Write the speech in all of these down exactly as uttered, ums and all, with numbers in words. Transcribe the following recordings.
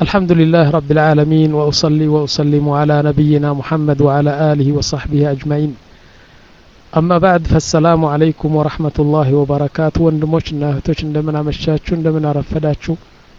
الحمد لله رب العالمين وأصلي وأسلم على نبينا محمد وعلى آله وصحبه أجمعين أما بعد فالسلام عليكم ورحمة الله وبركاته وندموشنا هتوش اندمنا مشاتشو اندمنا رفداتشو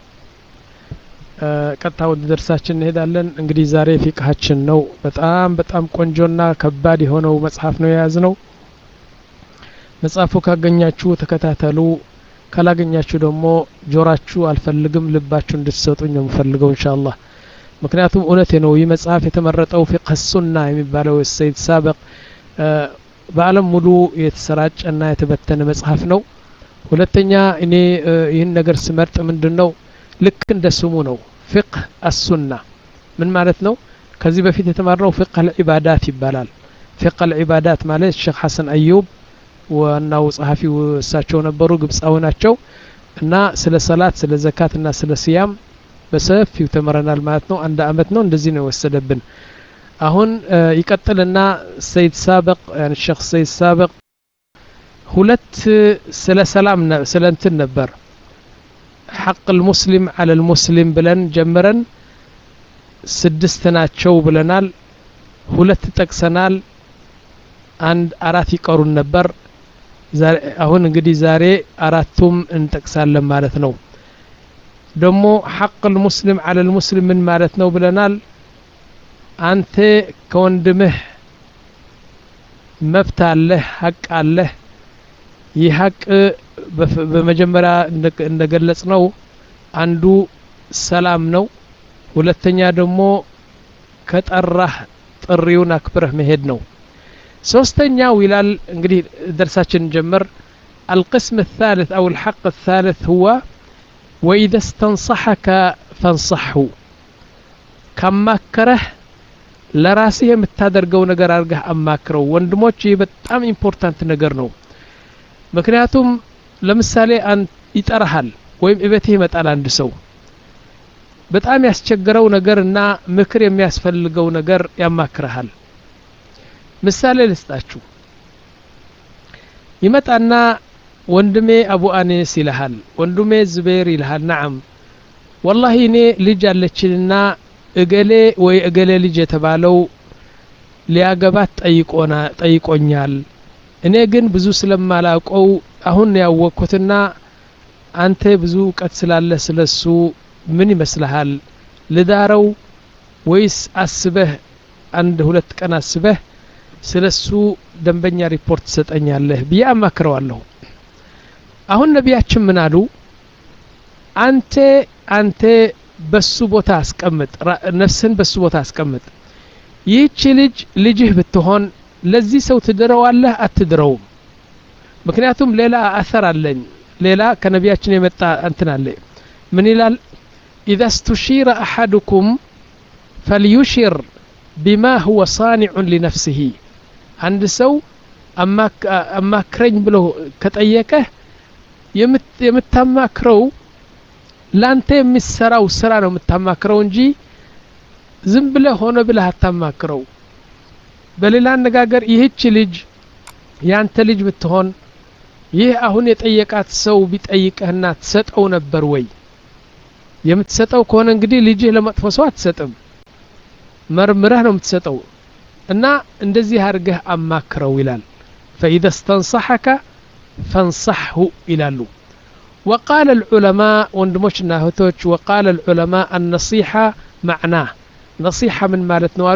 ቀጥታ ወደ ደርሳችን እንሄዳለን። እንግዲህ ዛሬ ፊቅሃችን ነው። በጣም በጣም ቆንጆና ከባድ የሆነው መጽሐፍ ነው የያዝነው። መጽሐፉ ካገኛችሁ ተከታተሉ፣ ካላገኛችሁ ደግሞ ጆራችሁ አልፈልግም ልባችሁ እንድትሰጡኝ ነው የምፈልገው ኢንሻአላህ። ምክንያቱም እውነቴ ነው ይህ መጽሐፍ የተመረጠው ፊቅህ ሱና የሚባለው ሰይድ ሳበቅ በዓለም ሙሉ የተሰራጨና የተበተነ መጽሐፍ ነው። ሁለተኛ እኔ ይህን ነገር ስመርጥ ምንድነው ልክ እንደ ስሙ ነው ፊቅህ አሱና ምን ማለት ነው? ከዚህ በፊት የተማርነው ፊቅህ አልዒባዳት ይባላል። ፊቅህ አልዒባዳት ማለት ሼክ ሐሰን አዩብ ዋናው ጸሐፊው እሳቸው ነበሩ፣ ግብጻዊ ናቸው እና ስለ ሰላት ስለ ዘካት እና ስለ ሲያም በሰፊው ተመረናል ማለት ነው። አንድ አመት ነው እንደዚህ ነው ወሰደብን። አሁን ይቀጥልና ሰይድ ሳበቅ يعني ሼክ ሰይድ ሳበቅ ሁለት ስለ ሰላም ስለ እንትን ነበር حق المسلم على المسلم بلن جمرن سدستناچو بلنال ሁለት ጠቅሰናል አንድ አራት ይቀሩን ነበር። አሁን እንግዲህ ዛሬ አራቱም እንጠቅሳለን ማለት ነው። ደግሞ حق المسلم على المسلم ምን ማለት ነው ብለናል። አንተ ከወንድምህ መብት አለህ ሐቅ አለህ። ይህ ሐቅ በመጀመሪያ እንደገለጽነው አንዱ ሰላም ነው። ሁለተኛ ደግሞ ከጠራህ ጥሪውን አክብረህ መሄድ ነው። ሶስተኛው ይላል እንግዲህ ደርሳችን ጀመር القسم الثالث أو الحق الثالث هو وإذا استنصحك فانصحه كما كره لراسه የምታደርገው ነገር አርገህ አማክረው። ወንድሞች ይህ በጣም ኢምፖርታንት ነገር ነው። ምክንያቱም ለምሳሌ አንተ ይጠራሃል ወይም እቤትህ ይመጣል አንድ ሰው በጣም ያስቸገረው ነገርና ምክር የሚያስፈልገው ነገር ያማክረሃል። ምሳሌ ልስጣችሁ። ይመጣና ወንድሜ አቡ አኒስ ይልሃል፣ ወንድሜ ዝቤር ይልሃል። ነዓም والله እኔ ልጅ አለችና እገሌ ወይ እገሌ ልጅ የተባለው ሊያገባት ጠይቆና ጠይቆኛል። እኔ ግን ብዙ ስለማላውቀው አሁን ያወቅኩትና አንተ ብዙ እውቀት ስላለ ስለሱ ምን ይመስልሃል? ልዳረው ወይስ አስበህ አንድ ሁለት ቀን አስበህ ስለሱ ደንበኛ ሪፖርት ሰጠኛለህ ብዬ አማክረዋለሁ። አሁን ነቢያችን ምን አሉ? አንተ አንተ በሱ ቦታ አስቀምጥ፣ ነፍስን በሱ ቦታ አስቀምጥ። ይህች ልጅ ልጅህ ብትሆን ለዚህ ሰው ትድረዋለህ አትድረውም? ምክንያቱም ሌላ አثر አለኝ ሌላ ከነቢያችን የመጣ እንትን አለ። ምን ይላል? اذا استشير احدكم فليشر بما هو صانع لنفسه አንድ ሰው አማክረኝ ብሎ ከጠየቀህ የምታማክረው ላንተ የሚሰራው ስራ ነው የምታማክረው እንጂ ዝም ብለህ ሆነ ብለህ አታማክረው። በሌላ አነጋገር ይህች ልጅ ያንተ ልጅ ብትሆን ይህ አሁን የጠየቃት ሰው ቢጠይቅህና ትሰጠው ነበር ወይ? የምትሰጠው ከሆነ እንግዲህ ልጅህ ለመጥፎ ሰው አትሰጥም፣ መርምረህ ነው የምትሰጠው። እና እንደዚህ አድርገህ አማክረው ይላል። فإذا استنصحك فانصحه ይላሉ። وقال العلماء ወንድሞችና እህቶች وقال العلماء النصيحة معناه نصيحة من ማለት ነው አሉ።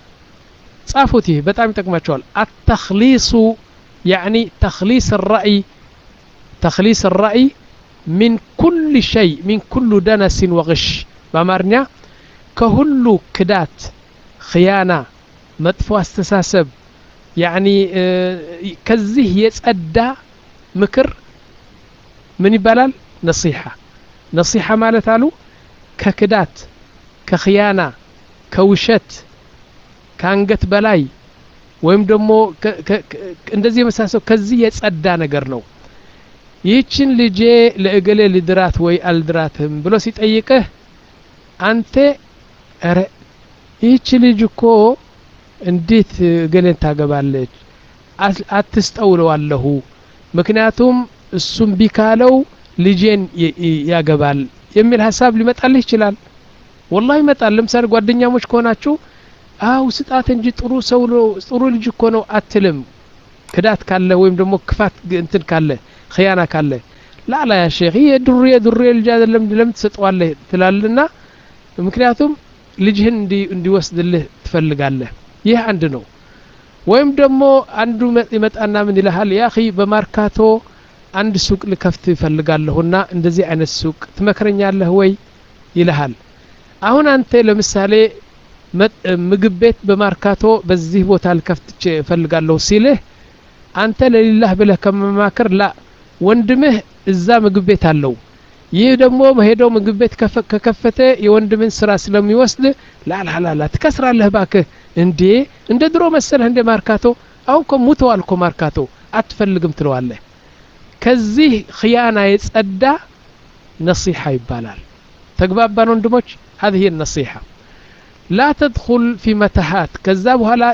ጻፉትህ በጣም ይጠቅማቸዋል። التخليص يعني تخليص الرأي تخليص الرأي من كل شيء من كل دنس وغش بأمارنيا كهل كدات خيانة مدفوع استساسب يعني كزيه يتأدى مكر من يبلال نصيحة نصيحة مالت علو ككدات كخيانة كوشت كانقت بلاي ወይም ደግሞ እንደዚህ መሳሰው ከዚህ የጸዳ ነገር ነው። ይህችን ልጄ ለእገሌ ልድራት ወይ አልድራትም ብሎ ሲጠይቅህ አንተ አረ ይህች ልጅ እኮ እንዴት እገሌን ታገባለች አትስጠውለዋለሁ፣ ምክንያቱም እሱም ቢካለው ልጄን ያገባል የሚል ሐሳብ ሊመጣልህ ይችላል። والله ይመጣል ለምሳሌ ጓደኛሞች ከሆናችሁ አው ስጣት እንጂ ጥሩ ሰው ነው ጥሩ ልጅ እኮ ነው አትልም ክዳት ካለ ወይም ደግሞ ክፋት እንትን ካለ ኺያና ካለ ላላ ያ ሼክ ይሄ ድሩ የድሩ ልጅ አይደለም ለምን ትሰጠዋለህ ትላልና ምክንያቱም ልጅህን እንዲ እንዲወስድልህ ትፈልጋለህ ይህ አንድ ነው ወይም ደግሞ አንዱ ይመጣና ምን ይልሃል ያ اخي በማርካቶ አንድ ሱቅ ልከፍት ይፈልጋለሁና እንደዚህ አይነት ሱቅ ትመክረኛለህ ወይ ይልሃል አሁን አንተ ለምሳሌ ምግብ ቤት በማርካቶ በዚህ ቦታ ልከፍት ይፈልጋለሁ ሲልህ አንተ ለሊላህ ብለህ ከመማከር ላ ወንድምህ እዛ ምግብ ቤት አለው ይህ ደግሞ በሄደው ምግብ ቤት ከከፈተ የወንድምን ስራ ስለሚወስድ ላ ላ ላ ላ ትከስራለህ ባክህ እንዴ እንደ ድሮ መሰለህ እንደ ማርካቶ አሁን እኮ ሙተዋል እኮ ማርካቶ አትፈልግም ትለዋለህ ከዚህ ኺያና የጸዳ ነሲሃ ይባላል ተግባባን ወንድሞች هذه هي النصيحة لا تدخل في متاهات ከዛ በኋላ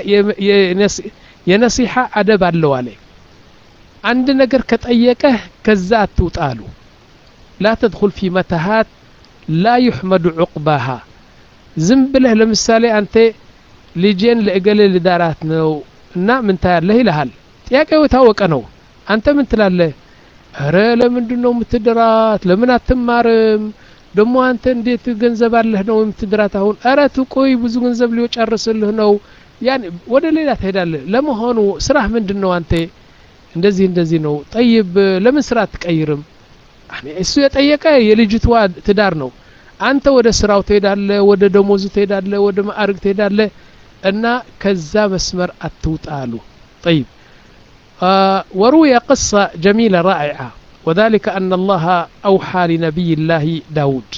የነሲሃ አደብ አለው አለ አንድ ነገር ከጠየቀህ ከዛ አትውጣሉ لا تدخل في متاهات لا يحمد عقباها ዝም ብለህ ለምሳሌ አንተ ልጄን ለእገሌ ልዳራት ነው እና ምን ታያለህ ይልሃል ጥያቄው ታወቀ ነው አንተ ምን ትላለህ አረ ለምንድነው የምትድራት ለምን አትማርም ደሞ አንተ እንዴት ገንዘብ አለህ ነው የምትድራት አሁን አረ ትቆይ ብዙ ገንዘብ ሊወጨርስልህ ነው ያን ወደ ሌላ ትሄዳለህ ለመሆኑ ስራህ ምንድነው አንተ እንደዚህ እንደዚህ ነው طيب ለምን ስራ አትቀይርም እሱ የጠየቀ የልጅቷ ትዳር ነው አንተ ወደ ስራው ትሄዳለህ ወደ ደሞዙ ትሄዳለህ ወደ ማዕረግ ትሄዳለህ እና ከዛ መስመር አትውጣሉ طيب آه وروي قصة جميلة رائعة وذلك أن الله أوحى لنبي الله داود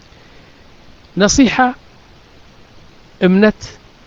نصيحة امنت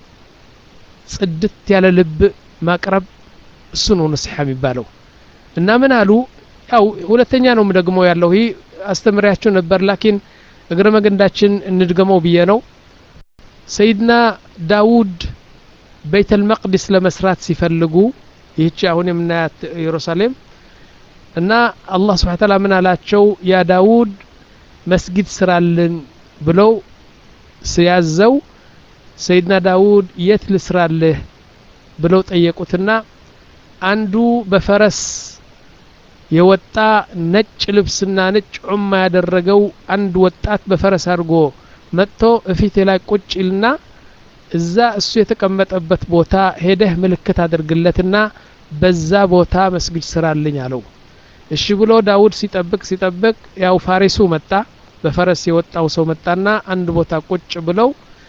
صدت على لب ما قرب السنو نصيحة مبالو إنما قالوا أو ሁለተኛ ነው ምደግመው ያለው ይሄ አስተምሪያቸው ነበር ላኪን እግረ መገንዳችን እንድገመው ብዬ ነው ሰይድና ዳውድ ቤተ المقدس ለመስራት ሲፈልጉ ይህች አሁን የምናያት ኢየሩሳሌም እና አላህ Subhanahu Wa Ta'ala ምን አላቸው ያ ዳውድ መስጊድ ስራልን ብለው ሲያዘው ሰይድና ዳውድ የት ልስራልህ ብለው ጠየቁትና አንዱ በፈረስ የወጣ ነጭ ልብስና ነጭ ዑማ ያደረገው አንድ ወጣት በፈረስ አድርጎ መጥቶ እፊት ላይ ቁጭልና እዛ እሱ የተቀመጠበት ቦታ ሄደህ ምልክት አድርግለትና በዛ ቦታ መስጊድ ስራልኝ አለው እሺ ብሎ ዳውድ ሲጠብቅ ሲጠብቅ ያው ፋሪሱ መጣ በፈረስ የወጣው ሰው መጣና አንድ ቦታ ቁጭ ብለው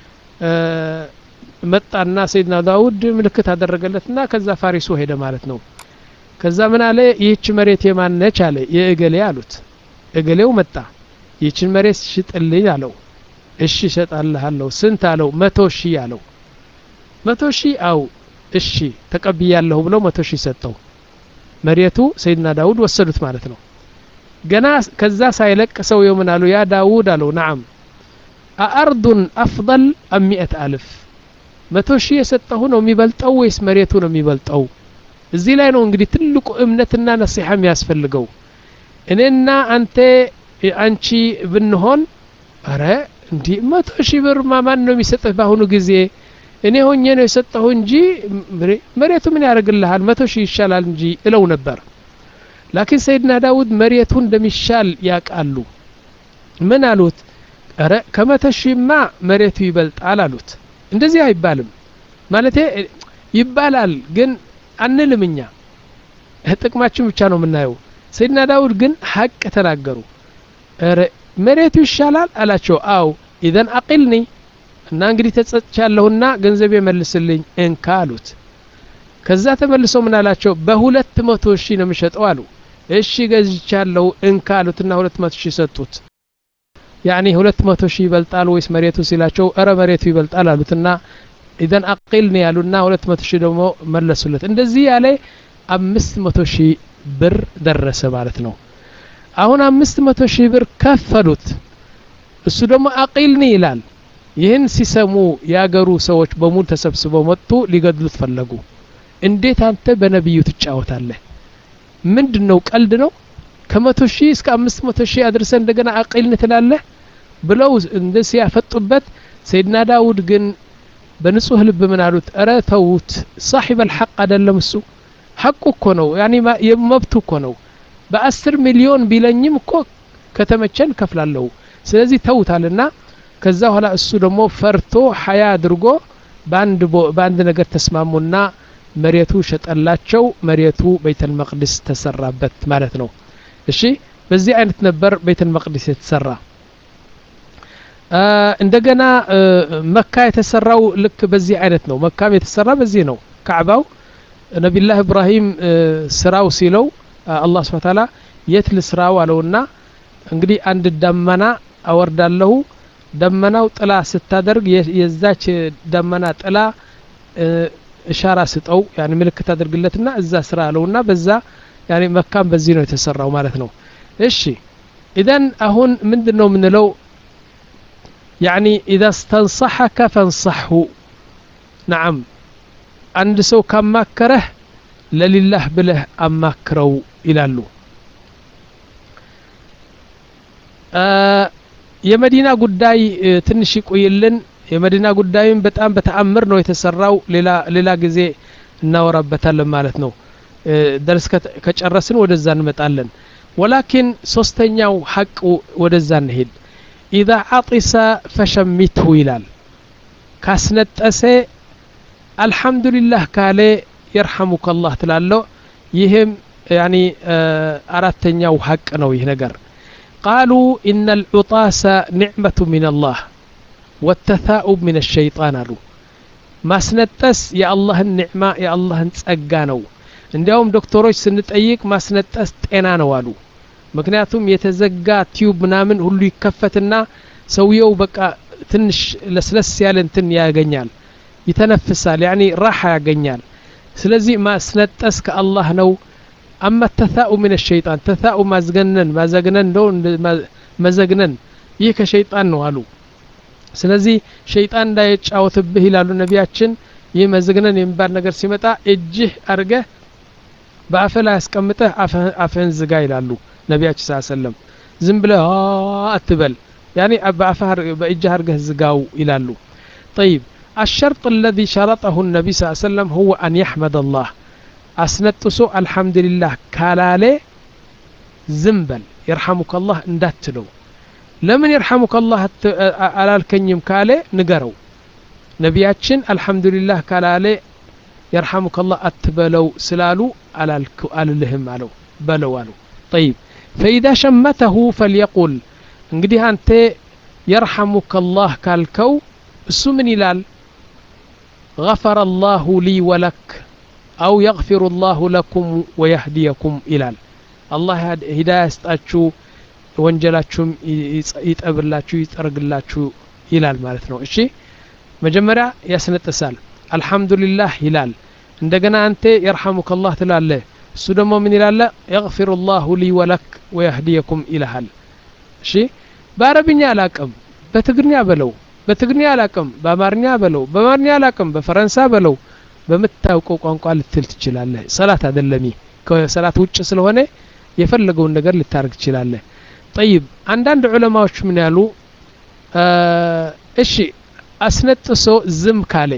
መጣና ሰይድና ዳውድ ምልክት አደረገለትና ከዛ ፋሪሱ ሄደ ማለት ነው ከዛ ምን አለ ይህች መሬት የማን ነች አለ የእገሌ አሉት እገሌው መጣ ይህችን መሬት ሽጥልኝ አለው እሺ እሰጣለሁ ስንት አለው መቶ ሺህ አለው መቶ ሺህ አው እሺ ተቀብያለሁ ብሎ መቶ ሺህ ሰጠው መሬቱ ሰይድና ዳውድ ወሰዱት ማለት ነው ገና ከዛ ሳይለቅ ሰው የምን አሉ ያ ዳውድ አለው نعم أأرض أفضل أم مئة ألف መቶ ሺህ የሰጠው ነው የሚበልጠው ወይስ መሬቱ ነው የሚበልጠው እዚህ ላይ ነው እንግዲህ ትልቁ እምነትና ነሲሃ የሚያስፈልገው እኔና አንተ አንቺ ብንሆን አረ እንዲ መቶ ሺህ ብር ማን ነው የሚሰጠው ባሁኑ ጊዜ እኔ ሆኜ ነው የሰጠው እንጂ መሬቱ ምን ያደርግልሃል መቶ ሺህ ይሻላል እንጂ እለው ነበር ላኪን ሰይድና ዳውድ መሬቱ እንደሚሻል ያቃሉ ምን አሉት አረ ከመቶ ሺህማ መሬቱ ይበልጣል አሉት እንደዚህ አይባልም ማለቴ ይባላል ግን አንልምኛ ጥቅማችን ብቻ ነው የምናየው ሰይድና ዳውድ ግን ሐቅ ተናገሩ አረ መሬቱ ይሻላል አላቸው አው ኢዘን አቂልኒ እና እንግዲህ ተጸጽቻለሁና ገንዘብ ይመልስልኝ እንካ አሉት ከዛ ተመልሶ ምን አላቸው በሁለት መቶ ሺህ ነው የሚሸጠው አሉ እሺ ገዝቻለሁ እንካ አሉትና ሁለት መቶ ሺህ ሰጡት ያኒ ሁለት መቶ ሺህ ይበልጣል ወይስ መሬቱ ሲላቸው አረ መሬቱ ይበልጣል አሉትና ኢዘን አቂልኒ ያሉና ሁለት መቶ ሺህ ደግሞ መለሱለት እንደዚህ ያለ አምስት መቶ ሺህ ብር ደረሰ ማለት ነው አሁን አምስት መቶ ሺህ ብር ከፈሉት እሱ ደግሞ አቂልኒ ይላል ይህን ሲሰሙ ያገሩ ሰዎች በሙሉ ተሰብስበው መጡ ሊገድሉት ፈለጉ እንዴት አንተ በነብዩ ትጫወታለህ ምንድነው ቀልድ ነው ከመቶ ሺህ እስከ አምስት መቶ ሺህ አድርሰ እንደገና አቂልኒ ትላለህ ብለው እንደዚህ ያፈጡበት ሰይድና ዳውድ ግን በንጹህ ልብ ምን አሉት አረ ተውት صاحب الحق አይደለም እሱ ሐቁ እኮ ነው ያኒ የመብቱ እኮ ነው በ10 ሚሊዮን ቢለኝም እኮ ከተመቸን ከፍላለሁ ስለዚህ ተውታልና ከዛ ኋላ እሱ ደግሞ ፈርቶ ሐያ አድርጎ ባንድ ባንድ ነገር ተስማሙና መሬቱ ሸጠላቸው መሬቱ ቤተል መቅደስ ተሰራበት ማለት ነው እሺ በዚህ አይነት ነበር ቤተል መቅደስ የተሰራ እንደገና መካ የተሰራው ልክ በዚህ አይነት ነው መካም የተሰራ በዚህ ነው ካዕባው ነብዩላህ ኢብራሂም ስራው ሲለው አላህ Subhanahu Ta'ala የት ልስራው አለውና እንግዲህ አንድ ደመና አወርዳለሁ ደመናው ጥላ ስታደርግ የዛች ደመና ጥላ ኢሻራ ስጠው يعني ምልክት አድርግለትና እዛ ስራ አለውና በዛ يعني መካም በዚህ ነው የተሰራው ማለት ነው እሺ ኢዳን አሁን ምንድነው ምንለው يعني إذا استنصحك فانصحه نعم عند سو كماكره لله بله أماكرو إلى له آه يا مدينة قداي تنشيك ويلن يا مدينة قداي بتأم بتأمر نو يتسرعو للا للا جزء نورا بتعلم مالتنا درس كتشرسن ودزان متعلن ولكن سوستنياو حق ودزان هيد إذا عطس فشمته ይላል ካስነጠሰ الحمد لله ካለ يرحمك الله ትላለው ይሄም يعني አራተኛው ሐቅ ነው ይሄ ነገር قالوا إن العطاس نعمة من الله والتثاؤب من الشيطان አሉ ማስነጠስ የአላህ ኒዕማ የአላህ ጸጋ ነው እንዲያውም ዶክተሮች ስንጠይቅ ማስነጠስ ጤና ነው አሉ ምክንያቱም የተዘጋ ቲዩብ ምናምን ሁሉ ይከፈትና ሰውየው በቃ ትንሽ ለስለስ ያለ እንትን ያገኛል ይተነፍሳል يعني راحه ያገኛል ስለዚህ ማስነጠስ ከአላህ ነው اما التثاؤب من الشيطان تثاؤب ማዝገነን ማዘግነን ነው መዘግነን ይህ ከሸይጣን ነው አሉ ስለዚህ ሸይጣን እንዳይጫወትብህ ይላሉ ነቢያችን ይህ መዘግነን የሚባል ነገር ሲመጣ እጅህ አርገህ በአፈላ ያስቀምጠህ አፈን ዝጋ ይላሉ ነቢያችን ሰለላሁ ዐለይሂ ወሰለም ዝም ብለህ አትበል يعني በአፈር በእጅህ አርገህ ዝጋው ይላሉ طيب الشرط الذي شرطه النبي صلى الله عليه وسلم هو أن يحمد الله أسنتسو الحمد لله كالاله زنبل يرحمك الله እንዳትለው ለምን يرحمك الله አላልከኝም ካለ ንገረው ነቢያችን الحمد لله ካላለ يرحمك الله አትበለው ስላሉ አላልኩ አልልህም አለው በለው አለው طيب فإذا شمته فليقل እንግዲህ አንተ يرحمك الله ካልከው እሱ ምን ይላል غفر الله لي ولك أو يغفر الله لكم ويهديكم إلال الله هداية استأتشو وانجلاتشو يتقبلاتشو يترقلاتشو إلال مالتنو إشي مجمرة يسنة تسال الحمد لله هلال عندنا أنت يرحمك الله تلال سودمو من إلال يغفر الله لي ولك ويهديكم إلى هل إشي بعربيني علاكم بتقرني بلو በትግርኛ አላቀም በአማርኛ በለው በአማርኛ አላቀም በፈረንሳ በለው በመታውቀው ቋንቋ ልትል ትችላለህ ሰላት አይደለም ከሰላት ውጭ ስለሆነ የፈለገውን ነገር ልታርግ ትችላለህ طيب አንዳንድ ዑለማዎች ምን ያሉ እሺ አስነጥሶ ዝም ካለ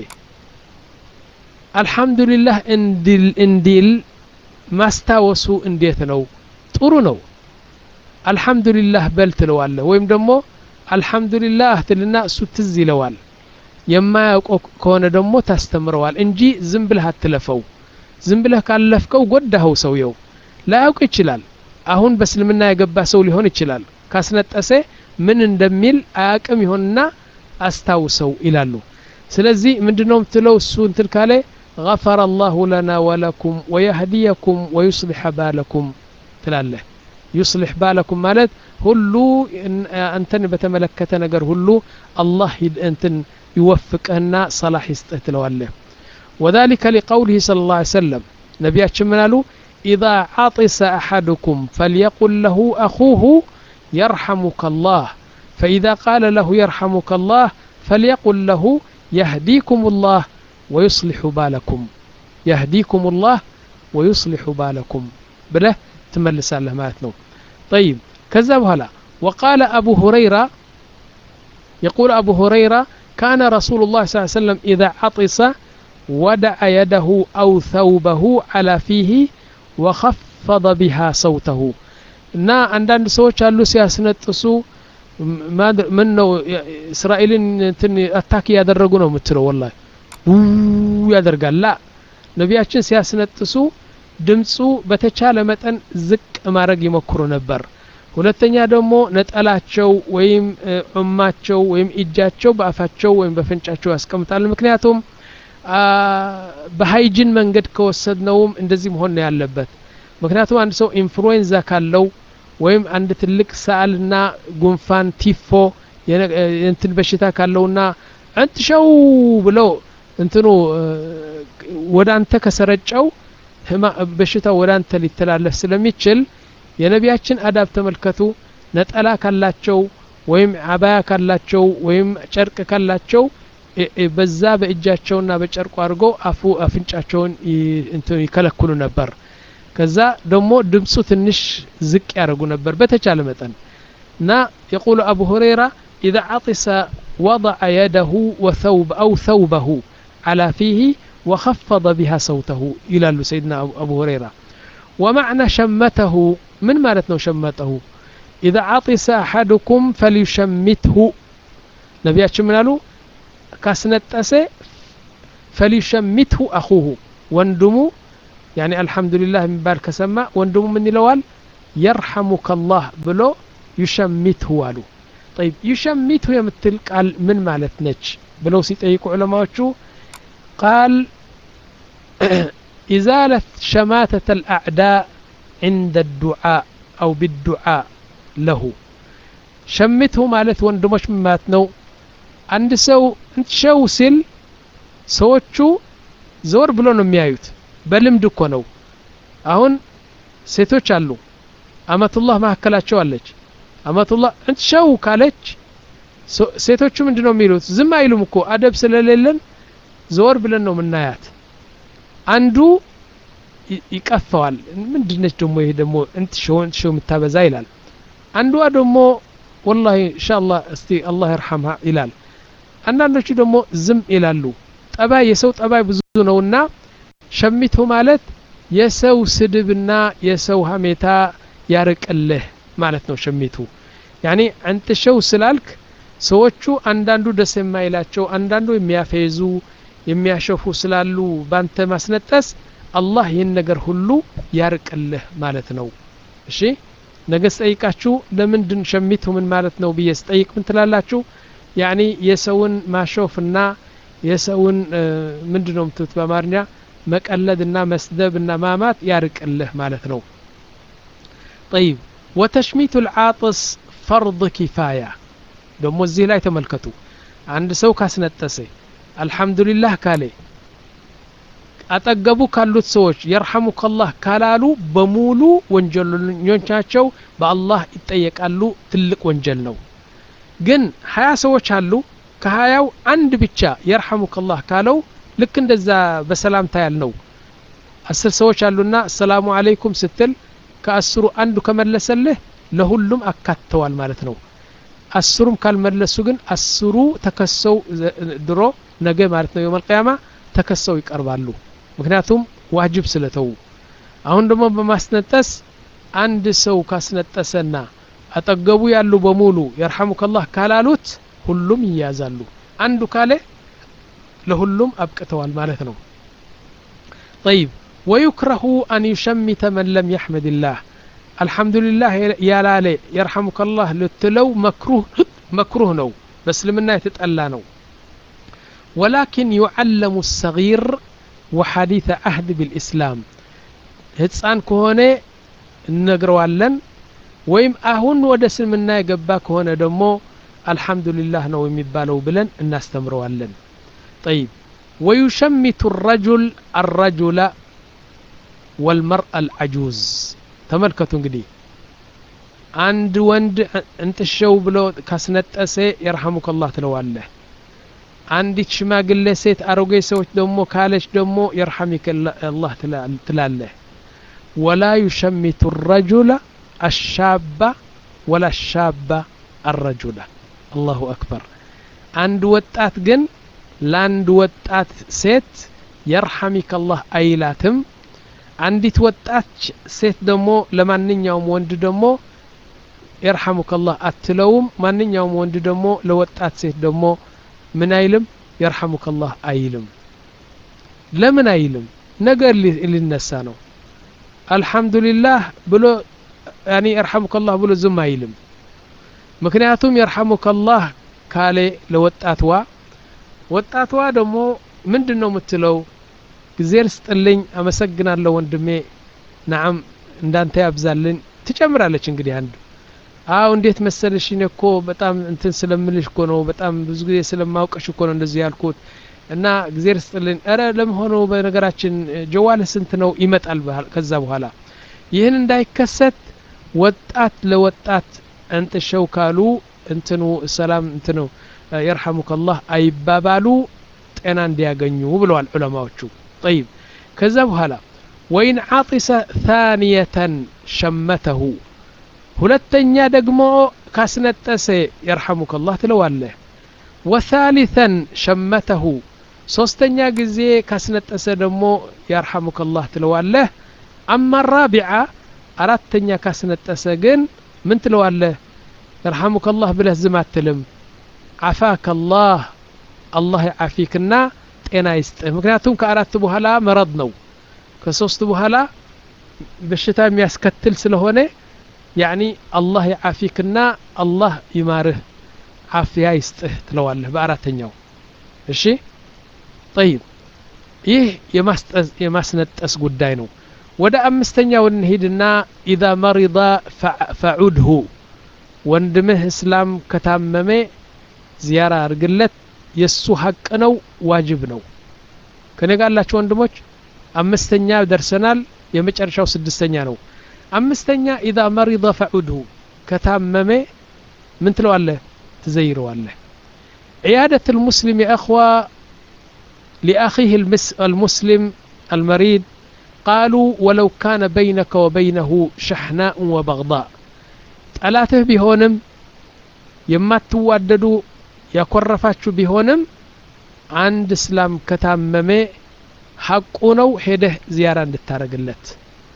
አልহামዱሊላህ እንዲል እንዲል ማስታወሱ እንዴት ነው ጥሩ ነው አልহামዱሊላህ በል ትለዋለህ ወይም ደግሞ አልহামዱሊላህ ትልና እሱ ትዝ ይለዋል የማያውቀው ከሆነ ደግሞ ታስተምረዋል እንጂ ዝም ብለህ አትለፈው ዝም ብለህ ካለፍከው ጎዳኸው ሰውየው ላያውቅ ይችላል አሁን በእስልምና የገባ ሰው ሊሆን ይችላል ካስነጠሰ ምን እንደሚል አያውቅም ይሆንና አስታውሰው ይላሉ ስለዚህ ምንድነው ምትለው እሱ እንትን ካለ غفر الله لنا ولكم ويهديكم ويصلح بالكم ትላለህ يصلح بالكم ማለት ሁሉ አንተን በተመለከተ ነገር ሁሉ አላህ እንትን ይወፍቅህና صلاح ይስጥህ ትለዋለህ وذلك لقوله صلى الله عليه وسلم ነቢያችን ምን አሉ إذا عطس أحدكم فليقل له أخوه يرحمك الله فإذا قال له يرحمك الله فليقل له يهديكم الله ويصلح بالكم يهديكم الله ويصلح بالكم بله تملس الله ماتنو طيب كذا بهلا وقال أبو هريرة يقول أبو هريرة كان رسول الله صلى الله عليه وسلم إذا عطس ودع يده أو ثوبه على فيه وخفض بها صوته እና አንዳንድ ሰዎች አሉ ሲያስነጥሱ ምን ነው እስራኤልን እንትን አታክ ያደረጉ ነው የምትለው والله ያደርጋል ላ ነቢያችን ሲያስነጥሱ ድምጹ በተቻለ መጠን ዝቅ ማድረግ ይሞክሩ ነበር ሁለተኛ ደግሞ ነጠላቸው ወይም ኡማቸው ወይም እጃቸው በአፋቸው ወይም በፍንጫቸው ያስቀምጣሉ ምክንያቱም በሃይጂን መንገድ ከወሰድነውም እንደዚህ መሆን ያለበት ምክንያቱም አንድ ሰው ኢንፍሉዌንዛ ካለው ወይም አንድ ትልቅ ሳልና ጉንፋን ቲፎ እንትን በሽታ ካለውና አንተሸው ብሎ እንትኑ ወዳንተ ከሰረጨው በሽታው ወዳንተ ሊተላለፍ ስለሚችል የነቢያችን አዳብ ተመልከቱ ነጠላ ካላቸው ወይም አባያ ካላቸው ወይም ጨርቅ ካላቸው በዛ በእጃቸውና በጨርቁ አድርጎ አፉ አፍንጫቸውን እንትን ይከለክሉ ነበር ከዛ ደግሞ ድምጹ ትንሽ ዝቅ ያደርጉ ነበር በተቻለ መጠን እና يقول أبو هريرة إذا عطس وضع يده وثوب أو ثوبه على فيه وخفض بها صوته إلى سيدنا أبو هريرة ومعنى شمته من مالتنا شمته إذا عطس أحدكم فليشمته نبياتنا منالو كاسنتأسي فليشمته أخوه واندمو يعني الحمد لله من بارك سما واندمو من الوال يرحمك الله بلو يشمته والو طيب يشمته يمثل قال من مالتنج بلو سيطيقوا علماء قال إزالة شماتة الأعداء عند الدعاء أو بالدعاء له شمته مالت واندمش ماتنو عند سو انت شو سل سوچو زور ብሎ ነው የሚያዩት በልምድ እኮ ነው አሁን ሴቶች አሉ አመቱላህ ማከላቸው አለች አመቱላህ እንት ሸው ካለች ሴቶቹ ምንድነው የሚሉት ዝም አይሉም እኮ አደብ ስለሌለን ዞር ብለን ነው ምናያት አንዱ ይቀፈዋል ምንድነች ደሞ ይሄ ደሞ እንት ሸው እንት ሸው መታበዛ ይላል አንዱ ደሞ والله ان شاء الله እስቲ አላህ ይርሐምها ይላል አንዳንዶቹ ደግሞ ዝም ይላሉ ጠባይ የሰው ጠባይ ብዙ ነውና ሸሚቱ ማለት የሰው ስድብና የሰው ሀሜታ ያርቅልህ ማለት ነው ሸሚቱ ያኒ አንተ ሸው ስላልክ ሰዎቹ አንዳንዱ ደስ የማይላቸው አንዳንዱ የሚያፈዙ የሚያሸፉ ስላሉ ባንተ ማስነጠስ አላህ ይህን ነገር ሁሉ ያርቅልህ ማለት ነው እሺ ነገ ጠይቃችሁ ለምንድን ሸሚቱ ምን ማለት ነው ብዬ ስጠይቅ ምን ትላላችሁ ያኒ የሰውን ማሾፍና የሰውን ምንድነው ምትት በአማርኛ መቀለድና መስደብና ማማት ያርቅልህ ማለት ነው طيب وتشميت العاطس فرض كفايه ደሞ እዚህ ላይ ተመልከቱ አንድ ሰው ካስነጠሰ አልহামዱሊላህ ካለ አጠገቡ ካሉት ሰዎች يرحمك الله ካላሉ በሙሉ ወንጀለኞቻቸው በአላህ ይጠየቃሉ ትልቅ ወንጀል ነው ግን ሀያ ሰዎች አሉ ከሀያው አንድ ብቻ يرحمك الله ካለው ልክ እንደዛ በሰላምታ ያልነው አስር ሰዎች አሉና ሰላሙ አለይኩም ስትል ከአስሩ አንዱ ከመለሰልህ ለሁሉም አካተዋል ማለት ነው አስሩም ካልመለሱ ግን አስሩ ተከሰው ድሮ ነገ ማለት ነው የውመል ቂያማ ተከሰው ይቀርባሉ ምክንያቱም ዋጅብ ስለተው አሁን ደግሞ በማስነጠስ አንድ ሰው ካስነጠሰና አጠገቡ ያሉ በሙሉ يرحمك الله ካላሉት ሁሉም ይያዛሉ አንዱ ካለ ለሁሉም አብቅተዋል ማለት ነው طيب ويكره أن يشمت من لم يحمد الله الحمد لله يا لالي يرحمك الله لتلو مكروه مكروه نو بس لمنا يتتألا نو ولكن يعلم الصغير وحديث عهد بالإسلام هتسان كهوني نقروالن ويم أهون ودسل منا يقبا كهوني دمو الحمد لله نو يمبالو بلن الناس تمروالن طيب ويشمت الرجل الرجل والمرأة العجوز تملكتوا انقدي عند وند انت الشو بلو كاسنتأسي يرحمك الله تلواله عندك شماقل سيت أروقي سوت دمو كالش دمو يرحمك الله تلاله ولا يشمت الرجل الشاب ولا الشاب الرجل الله أكبر አንድ ወጣት ግን ላንድ ወጣት ሴት يرحمك الله አይላትም አንዲት ወጣት ሴት ደግሞ ለማንኛውም ወንድ ደግሞ يرحمك الله አትለውም ማንኛውም ወንድ ደግሞ ለወጣት ሴት ደግሞ ምን አይልም يرحمك الله አይልም ለምን አይልም ነገር ሊነሳ ነው አልহামዱሊላህ ብሎ يعني يرحمك الله ብሎ ዝም አይልም ምክንያቱም يرحمك الله ካለ ለወጣትዋ ወጣትዋ ደግሞ ምንድነው የምትለው ግዜር ስጥልኝ አመሰግናለሁ ወንድሜ نعم እንዳንተ ያብዛልን ትጨምራለች እንግዲህ አንዱ አው እንዴት መሰለሽ እኮ በጣም እንትን ስለምልሽ እኮ ነው በጣም ብዙ ጊዜ ስለማውቀሽ እኮ ነው እንደዚህ ያልኩት እና ግዜር ስጥልኝ አረ ለምሆነው በነገራችን ጀዋል ስንት ነው ይመጣል ከዛ በኋላ ይህን እንዳይከሰት ወጣት ለወጣት እንጥሸው ካሉ እንትኑ ሰላም እንትኑ يرحمك الله አይባባሉ ጤና እንዲያገኙ ብለዋል ዑለማዎቹ طيب ከዛ በኋላ وين عاطس ثانية شمته ሁለተኛ ደግሞ ካስነጠሰ يرحمك الله ትለዋለህ وثالثا شمته ሶስተኛ ጊዜ ካስነጠሰ ደግሞ يرحمك الله ትለዋለህ اما الرابعة አራተኛ ካስነጠሰ ግን ምን ትለዋለህ يرحمك الله ብለህ ዝም አትልም عفاك الله الله يعافيكنا ጤና ይስጥህ ምክንያቱም ከአራት በኋላ መረድ ነው ከሶስት በኋላ በሽታ የሚያስከትል ስለሆነ يعني الله يعافيكنا الله يمارህ عافية ይስጥህ ትለዋለህ በአራተኛው እሺ طيب ይህ የማስጠዝ የማስነጠስ ጉዳይ ነው ወደ አምስተኛው እንሂድና اذا مرض فعده ወንድምህ እስላም ከታመመ ዚያራ አርግለት የሱ ሐቅ ነው ዋጅብ ነው ከነጋላችሁ ወንድሞች አምስተኛ ደርሰናል የመጨረሻው ስድስተኛ ነው አምስተኛ اذا مرض فعده ከታመመ ምን ትለዋለህ ትዘይረዋለህ عيادة المسلم يا اخوة لاخيه المسلم المريض قالوا ولو كان بينك وبينه شحناء وبغضاء ጠላትህ ቢሆንም የማትዋደዱ ያኮረፋችሁ ቢሆንም አንድ እስላም ከታመመ ሐቁ ነው ሄደህ ዚያራ እንድታረግለት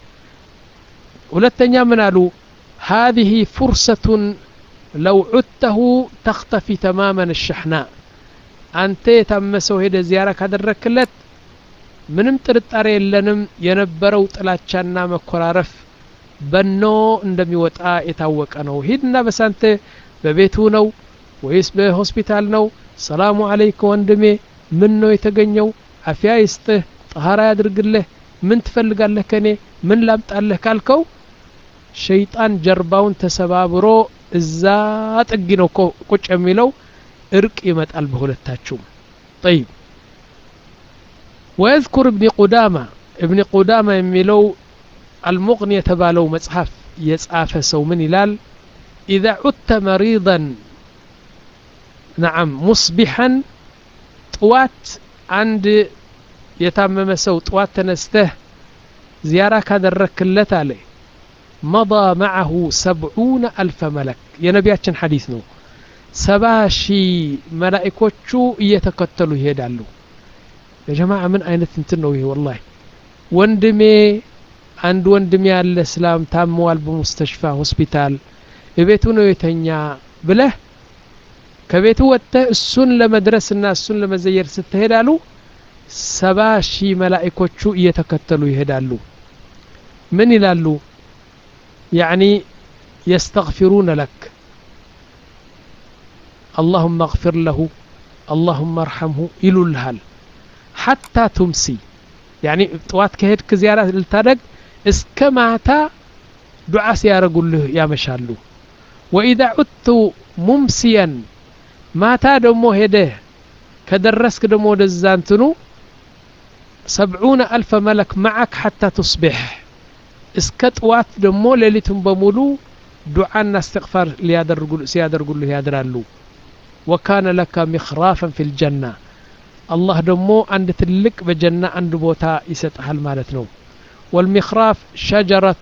ሁለተኛ ምን አሉ هذه فرصة لو عدته تختفي تماما الشحناء አንተ የታመሰው ሄደህ ዚያራ ካደረክለት ምንም ጥርጣሬ የለንም የነበረው ጥላቻና መኮራረፍ በኖ እንደሚወጣ የታወቀ ነው ሂድና በሳንተ በቤቱ ነው ወይስ በሆስፒታል ነው ሰላሙ አለይኩም ወንድሜ ምን ነው የተገኘው አፊያ ይስጥህ ጠሃራ ያድርግልህ ምን ትፈልጋለህ ከኔ ምን ላምጣልህ ካልከው ሸይጣን ጀርባውን ተሰባብሮ እዛ ጥግ ነው ቁጭ የሚለው እርቅ ይመጣል በሁለታችሁ طيب ويذكر ابن قدامة ابن قدامة የሚለው المغني يتبالو مصحف يصاف سو من يلال اذا عدت مريضا نعم مصبحا طوات عند يتامم سو طوات تنسته زيارة كادركلت عليه مضى معه سبعون ألف ملك يا نبياتشن حديث نو سباشي ملائكوچو يتكتلوا يهدالو يا جماعة من أين تنتنوا والله وندمي አንድ ወንድም ያለ እስላም ታሟል በሙስተሽፋ ሆስፒታል በቤቱ ነው የተኛ ብለህ ከቤቱ ወጥተህ እሱን ለመድረስና እሱን ለመዘየር ስትሄዳሉ ሰባ ሺህ መላእክቶቹ እየተከተሉ ይሄዳሉ ምን ይላሉ يعني يستغفرون لك اللهم اغفر له اللهم ارحمه يلولሃል حتى تمسي يعني طوات كهدك زيارة للتارق اسكماتا دعاء سيارقوله يا مشالو وإذا عدت ممسيا ماتا دمو هده كدرسك دمو دزانتنو سبعون ألف ملك معك حتى تصبح اسكتوات دمو ليلتهم بمولو دعاء استغفار سيادرقوله يادرالو وكان لك مخرافا في الجنة الله دمو عند تلك بجنة عند بوتا يسطحل مالتنو والمخراف شجرة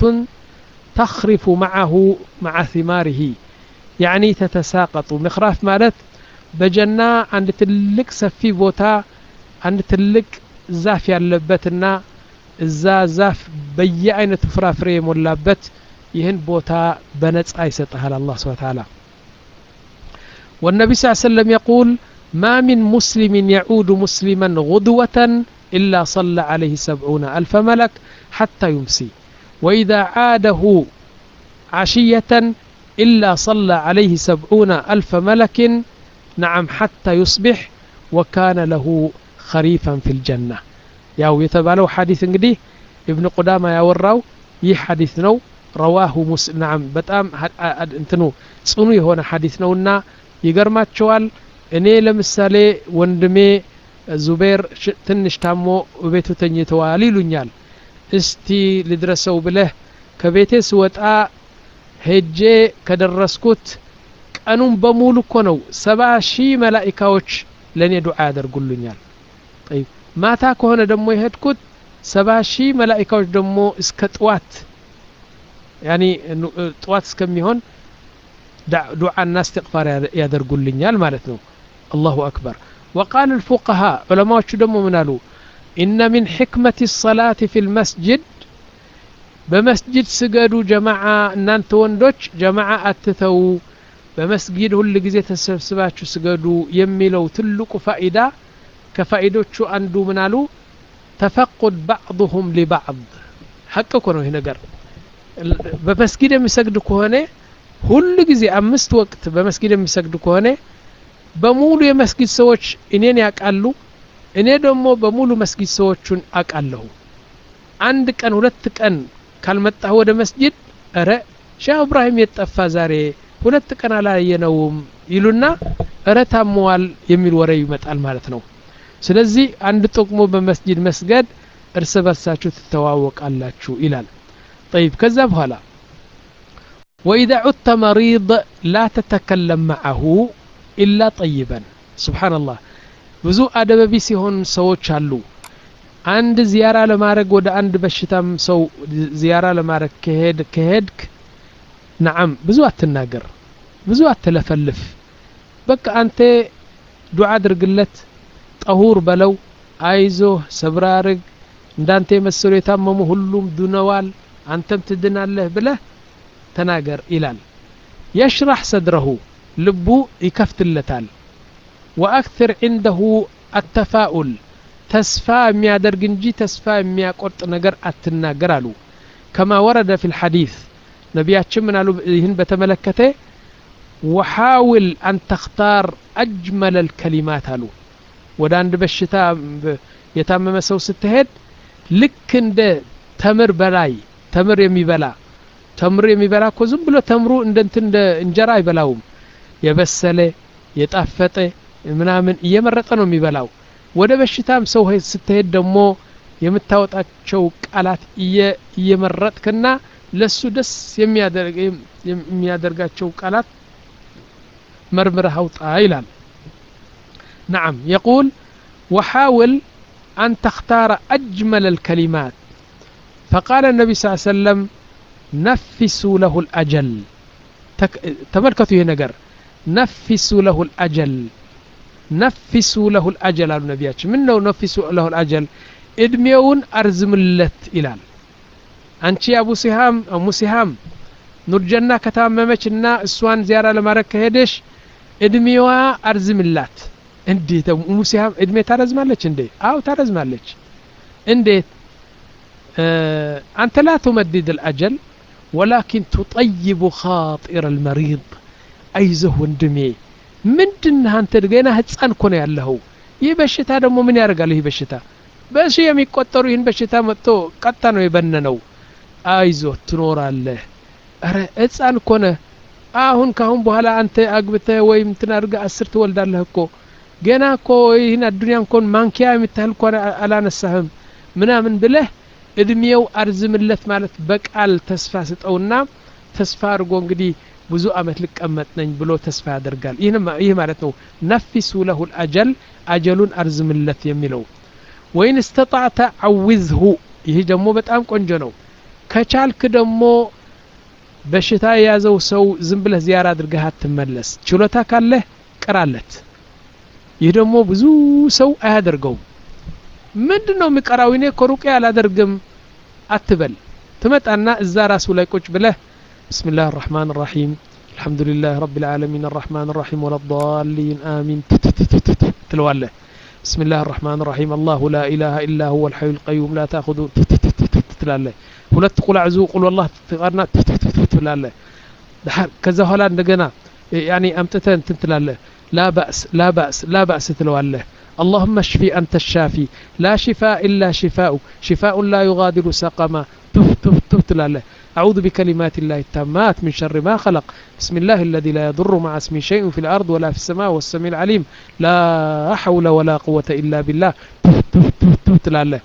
تخرف معه مع ثماره يعني تتساقط مخراف مالت በጀና አንድ ትልቅ ሰፊ ቦታ አንድ ትልቅ ዛፍ ያለበትና እዛ ዛፍ በየአይነቱ ፍራፍሬ የሞላበት ይህን ቦታ በነጻ ይሰጣል አላህ Subhanahu Wa Ta'ala والنبي صلى الله عليه وسلم يقول ما من مسلم يعود مسلما غدوة إلا صلى عليه سبعون ألف ملك حتى يمسي وإذا عاده عشية إلا صلى عليه سبعون ألف ملك نعم حتى يصبح وكان له خريفا في الجنة ያው የተባለው ሐዲስ እንግዲህ ኢብኑ ቁዳማ ያወራው ይህ ሐዲስ ነው رواه مسلم نعم በጣም እንትኑ ጽኑ የሆነ ሐዲስ ነውና ይገርማቸዋል እኔ ለምሳሌ ወንድሜ ዙበይር ትንሽ ታሞ ቤቱ ተኝተዋል ይሉኛል እስቲ ልድረሰው ብለህ ከቤቴ ስወጣ ሄጄ ከደረስኩት ቀኑን በሙሉ እኮ ነው ሰባ ሺህ መላእክቶች ለኔ ዱዓ ያደርጉልኛል طيب ማታ ከሆነ ደግሞ የሄድኩት ሰባ ሺህ መላእክቶች ደግሞ እስከ ጧት يعني ጧት እስከሚሆን ዱዓና استغفار ያደርጉልኛል ማለት ነው الله أكبر وقال الفقهاء علماء ደግሞ ምን አሉ إن من حكمة الصلاة في المسجد بمسجد سجدوا جماعة እናንተ ወንዶች جماعة አትተው በመስጊድ ሁሉ ጊዜ ተሰብስባችሁ ስገዱ የሚለው ትልቁ ፋኢዳ ከፋኢዶቹ አንዱ ምን አሉ تفقد بعضهم لبعض حقك ነው ይሄ ነገር በመስጊድ የሚሰግዱ ከሆነ ሁሉ ጊዜ አምስት ወቅት በመስጊድ የሚሰግዱ ከሆነ በሙሉ የመስጊድ ሰዎች እኔን ያቃሉ እኔ ደግሞ በሙሉ መስጊድ ሰዎችን አቃለሁ አንድ ቀን ሁለት ቀን ካልመጣህ ወደ መስጊድ አረ ሼህ ኢብራሂም የጠፋ ዛሬ ሁለት ቀን አላየነውም ይሉና አረ ታሟል የሚል ወሬ ይመጣል ማለት ነው ስለዚህ አንድ ጥቅሙ በመስጊድ መስገድ እርስ በርሳችሁ ትተዋወቃላችሁ ይላል طيب ከዛ በኋላ واذا عدت مريض لا تتكلم معه الا طيبا سبحان الله ብዙ አደበቢ ሲሆን ሰዎች አሉ አንድ ዚያራ ለማድረግ ወደ አንድ በሽታም ሰው ዚያራ ለማድረግ ከሄድ ከሄድክ نعم ብዙ አትናገር ብዙ አትለፈልፍ በቃ አንተ ዱዓ አድርግለት ጠሁር በለው አይዞ ሰብራርግ እንዳንተ የመሰሉ የታመሙ ሁሉም ድነዋል አንተም ትድናለህ ብለህ ተናገር ይላል يشرح صدره ልቡ ይከፍትለታል واكثر عنده التفاؤل ተስፋ የሚያደርግ እንጂ ተስፋ የሚያቆርጥ ነገር አትናገር አሉ كما ورد في الحديث ነብያችን ምን አሉ ይህን በተመለከተ وحاول أن تختار أجمل الكلمات አሉ ወደ አንድ በሽታ የታመመ ሰው ስትሄድ ልክ እንደ ተምር በላይ ተምር የሚበላ ተምር የሚበላ እኮ ዝም ብሎ ተምሩ እንደ እንደ እንጀራ አይበላውም የበሰለ የጣፈጠ ምናምን እየመረጠ ነው የሚበላው ወደ በሽታም ሰው ስትሄድ ደግሞ የምታወጣቸው ቃላት እየመረጥክና ለሱ ደስ የሚያደርግ የሚያደርጋቸው ቃላት مرمره أوطا إلال نعم يقول وحاول أن تختار أجمل الكلمات فقال النبي صلى الله عليه وسلم نفسوا له الأجل تك... تملكتوا هنا قر نفسوا له الأجل نفسوا له الأجل على النبي منه نفسوا له الأجل ادميون أرزم اللت إلال أنت يا أبو سهام أو سهام نور جنة كتاممتنا السوان زيارة لمارك هدش ادميوا أرزملات اندي موسيها ادمي ترزمالك اندي او ترزمالك اندي اه انت لا تمدد الأجل ولكن تطيب خاطر المريض ايزه وندمي ምንድነው አንተ ገና ህፃን እኮ ነው ያለው ይህ በሽታ ደግሞ ምን ያርጋል ይህ በሽታ በሺ የሚቆጠሩ ይህን በሽታ መጥቶ ቀጣ ነው የበነነው አይዞ ትኖራለህ አረ ህፃን እኮ ነው አሁን ካሁን በኋላ አንተ አግብተህ ወይም ትናርጋ አስር ትወልዳለህ እኮ ገና እኮ ይህን አዱንያ እንኳን ማንኪያ የምታህል እኮ አላነሳህም ምናምን ብለህ እድሜው አርዝምለት ማለት በቃል ተስፋ ስጠውና ተስፋ አድርጎ እንግዲህ ብዙ አመት ልቀመጥ ነኝ ብሎ ተስፋ ያደርጋል ይህ ማለት ነው ነፍሱ له الأجل አጀሉን አርዝምለት የሚለው ወይን استطعت عوذه ይህ ደግሞ በጣም ቆንጆ ነው ከቻልክ ደግሞ በሽታ የያዘው ሰው ዝም ብለህ ዚያራ አድርገህ አትመለስ ችሎታ ካለህ ቅራለት ይደሞ ብዙ ሰው አያደርገው ምንድነው የሚቀራው እኔ ኮሩቂያ አላደርግም አትበል ትመጣና እዛ ራሱ ላይ ቁጭ ብለህ بسم الله الرحمن الرحيم الحمد لله رب العالمين الرحمن الرحيم ولا الضالين آمين تلواله بسم الله الرحمن الرحيم الله لا إله إلا هو الحي القيوم لا تأخذه تلاله ولا تقول أعوذ قل والله تقارنا تلاله كذا هلا عندنا يعني أمتتن تلاله لا بأس لا بأس لا بأس تلواله اللهم اشفي أنت الشافي لا شفاء إلا شفاءك شفاء لا يغادر سقما تف تف تف تلاله أعوذ بكلمات الله التامات من شر ما خلق بسم الله الذي لا يضر مع اسمه شيء في الأرض ولا في السماء والسميع العليم لا حول ولا قوة إلا بالله تلاله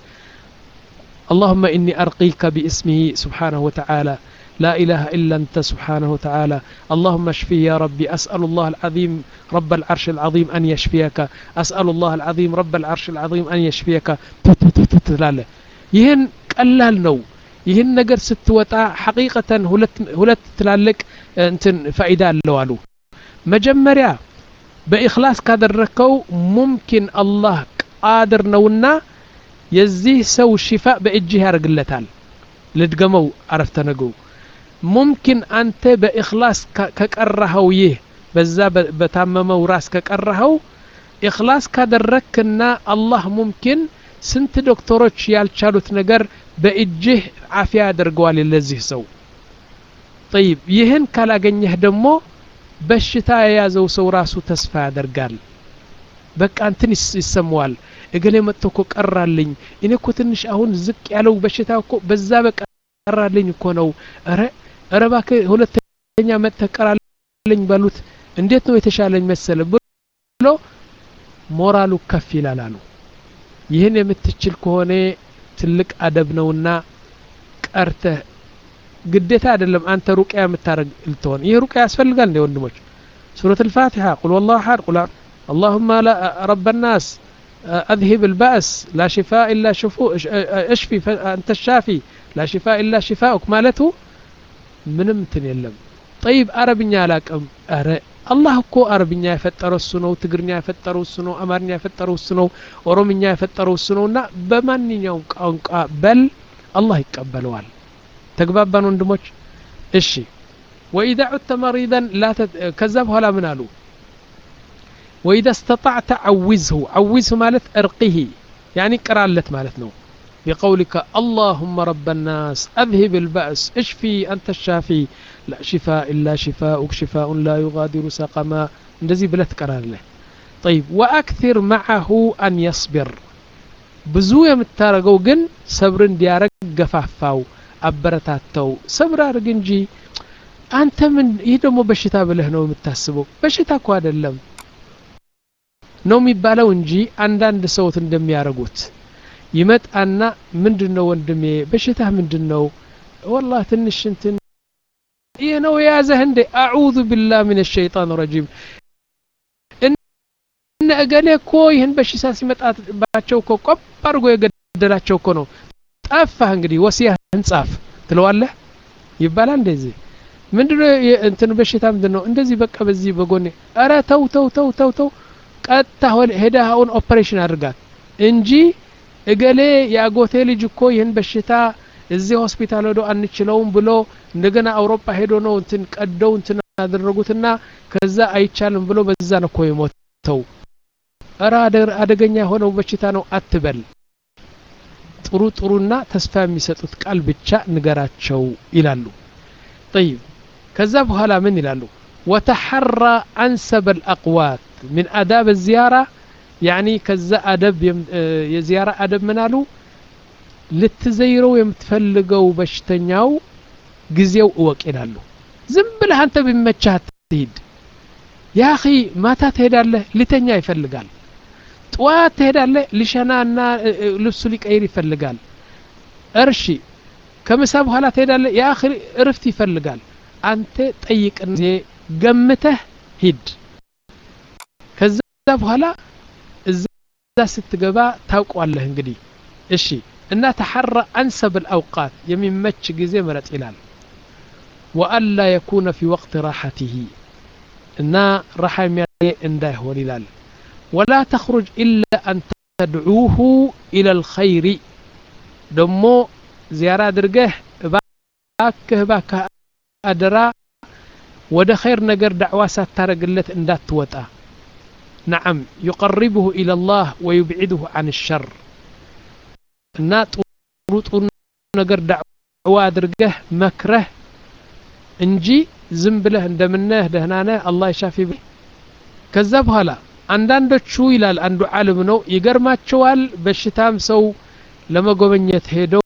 اللهم إني أرقيك باسمه سبحانه وتعالى لا إله إلا أنت سبحانه وتعالى اللهم اشفي يا ربي أسأل الله العظيم رب العرش العظيم أن يشفيك أسأل الله العظيم رب العرش العظيم أن يشفيك تلاله يهن قلال نو ይህን ነገር ስትወጣ ሐቂቀተን ሁለት ሁለት ትላልቅ እንትን ፋይዳ አለው አሉ መጀመሪያ በእخلاص ካደረከው ሙምኪን አላህ ቃድር ነውና የዚህ ሰው ሽፋ በእጅህ ያርግለታል ልድገመው አረፍተ ነገው ሙምኪን አንተ በእخلاص ከቀራኸው ይህ በዛ በታመመው ራስ ከቀራኸው إخلاص ካደረክና አላህ ሙምኪን ስንት ዶክተሮች ያልቻሉት ነገር በእጅህ አፊያ ያደርገዋል ለዚህ ሰው طيب ይህን ካላገኘህ ደግሞ በሽታ የያዘው ሰው ራሱ ተስፋ ያደርጋል በቃ እንትን ይሰማዋል እገሌ መጥቶ እኮ ቀራልኝ እኔ እኮ ትንሽ አሁን ዝቅ ያለው በሽታ እኮ በዛ በቃ ቀራልኝ እኮ ነው አረ አረ ባከ ሁለተኛ መጥቶ ቀራልኝ ባሉት እንዴት ነው የተሻለኝ መሰለ ብሎ ሞራሉ ከፍ ይላል አሉ ይህን የምትችል ከሆነ ትልቅ አደብ ነውና ቀርተህ ግዴታ አይደለም አንተ ሩቂያ የምታረግ ልትሆን ይሄ ሩቂያ ያስፈልጋል እንደ ወንድሞች ሱረቱ الفاتحة قل والله احد قل اللهم لا رب الناس اذهب البأس لا شفاء الا شفاء اشفي انت الشافي لا شفاء الا شفاءك مالته ምንም እንትን የለም طيب አረብኛ አላቀም አረ አላህ እኮ አረብኛ የፈጠረው እሱ ነው ትግርኛ የፈጠረው እሱ ነው አማርኛ የፈጠረው እሱ ነው ኦሮምኛ የፈጠረው እሱ ነውና በማንኛውም ቋንቋ በል አላህ ይቀበለዋል ተግባባን ወንድሞች እሺ واذا عدت مريضا لا تت... كذب هلا من قالوا واذا استطعت عوزه عوزه مالت ارقه يعني قرالت مالت ነው بقولك اللهم رب الناس اذهب البأس اشفي انت الشافي لا شفاء إلا شفاءك شفاء لا يغادر سقما እንደዚህ ብለህ ትቀራለህ طيب واكثر معه ان يصبر ብዙ የምታረገው ግን ሰብር እንዲያረግ ገፋፋው አበረታተው ሰብር አርግ እንጂ አንተ ምን ይሄ ደግሞ በሽታ ብለህ ነው የምታስበው በሽታ እኮ አይደለም ነው የሚባለው እንጂ አንዳንድ ሰውት እንደሚያረጉት ይመጣና ምንድነው ወንድሜ በሽታ ምንድነው والله ትንሽ እንትን ይሄ ነው ያዘህ እንደ አዑዙ ቢላህ ሚነ ሸይጣን ረጂም እነ እገሌ እኮ ይሄን በሽታ ሲመጣባቸው እኮ ቆብ አድርጎ የገደላቸው እኮ ነው ጠፋህ እንግዲህ ወሲያህን ጻፍ ትለዋለህ ይባላል እንደዚህ ምንድነው እንትን በሽታ ምንድነው እንደዚህ በቃ በዚህ በጎኔ አረ ተው ተው ተው ተው ተው ቀጣ ሄደህ አሁን ኦፕሬሽን አድርጋት እንጂ እገሌ ያጎቴ ልጅ እኮ ይሄን በሽታ እዚህ ሆስፒታል ሄዶ አንችለውም ብሎ እንደገና አውሮፓ ሄዶ ነው እንትን ቀደው እንትን አደረጉትና ከዛ አይቻልም ብሎ በዛ ነው እኮ የሞተው አራ አደገኛ ሆነው በሽታ ነው አትበል ጥሩ ጥሩና ተስፋ የሚሰጡት ቃል ብቻ ንገራቸው ይላሉ طيب ከዛ በኋላ ምን ይላሉ وتحرى انسب الاقوات من آداب الزيارة يعني كذا أدب يزيارة أدب منالو لتزيرو يمتفلقو بشتنياو جزيو وكيلالو زنبله أنت بمتشات تهيد يا أخي ما تهيد الله لتنيا يفلقال طوات تهيد الله لشنانا لبسو لك أير يفلقال أرشي كمساب هلا تهيد الله يا أخي عرفتي يفلقال أنت تأيك زي قمته هيد كذا بهلا እዛ ስትገባ ታውቀዋለህ እንግዲህ እሺ እና ተሐራ አንሰብ الأوقات የሚመች ጊዜ መረጥ ይላል وألا يكون في وقت راحته እና راحة እንዳይሆን ይላል ولا تخرج إلا أن تدعوه إلى الخير دمو زيارة درجه باكه باكه أدرا وده خير نجر دعوة سترجلت إندات توتا نعم يقربه إلى الله ويبعده عن الشر النات ورط نجر دعوة درجه مكره እንጂ ዝም ብለህ እንደምነህ ደህና ነህ አላህ ይሻፊ ከዛ በኋላ አንዳንዶቹ ይላል አንዱ ዓለም ነው ይገርማቸዋል በሽታም ሰው ለመጎበኘት ሄደው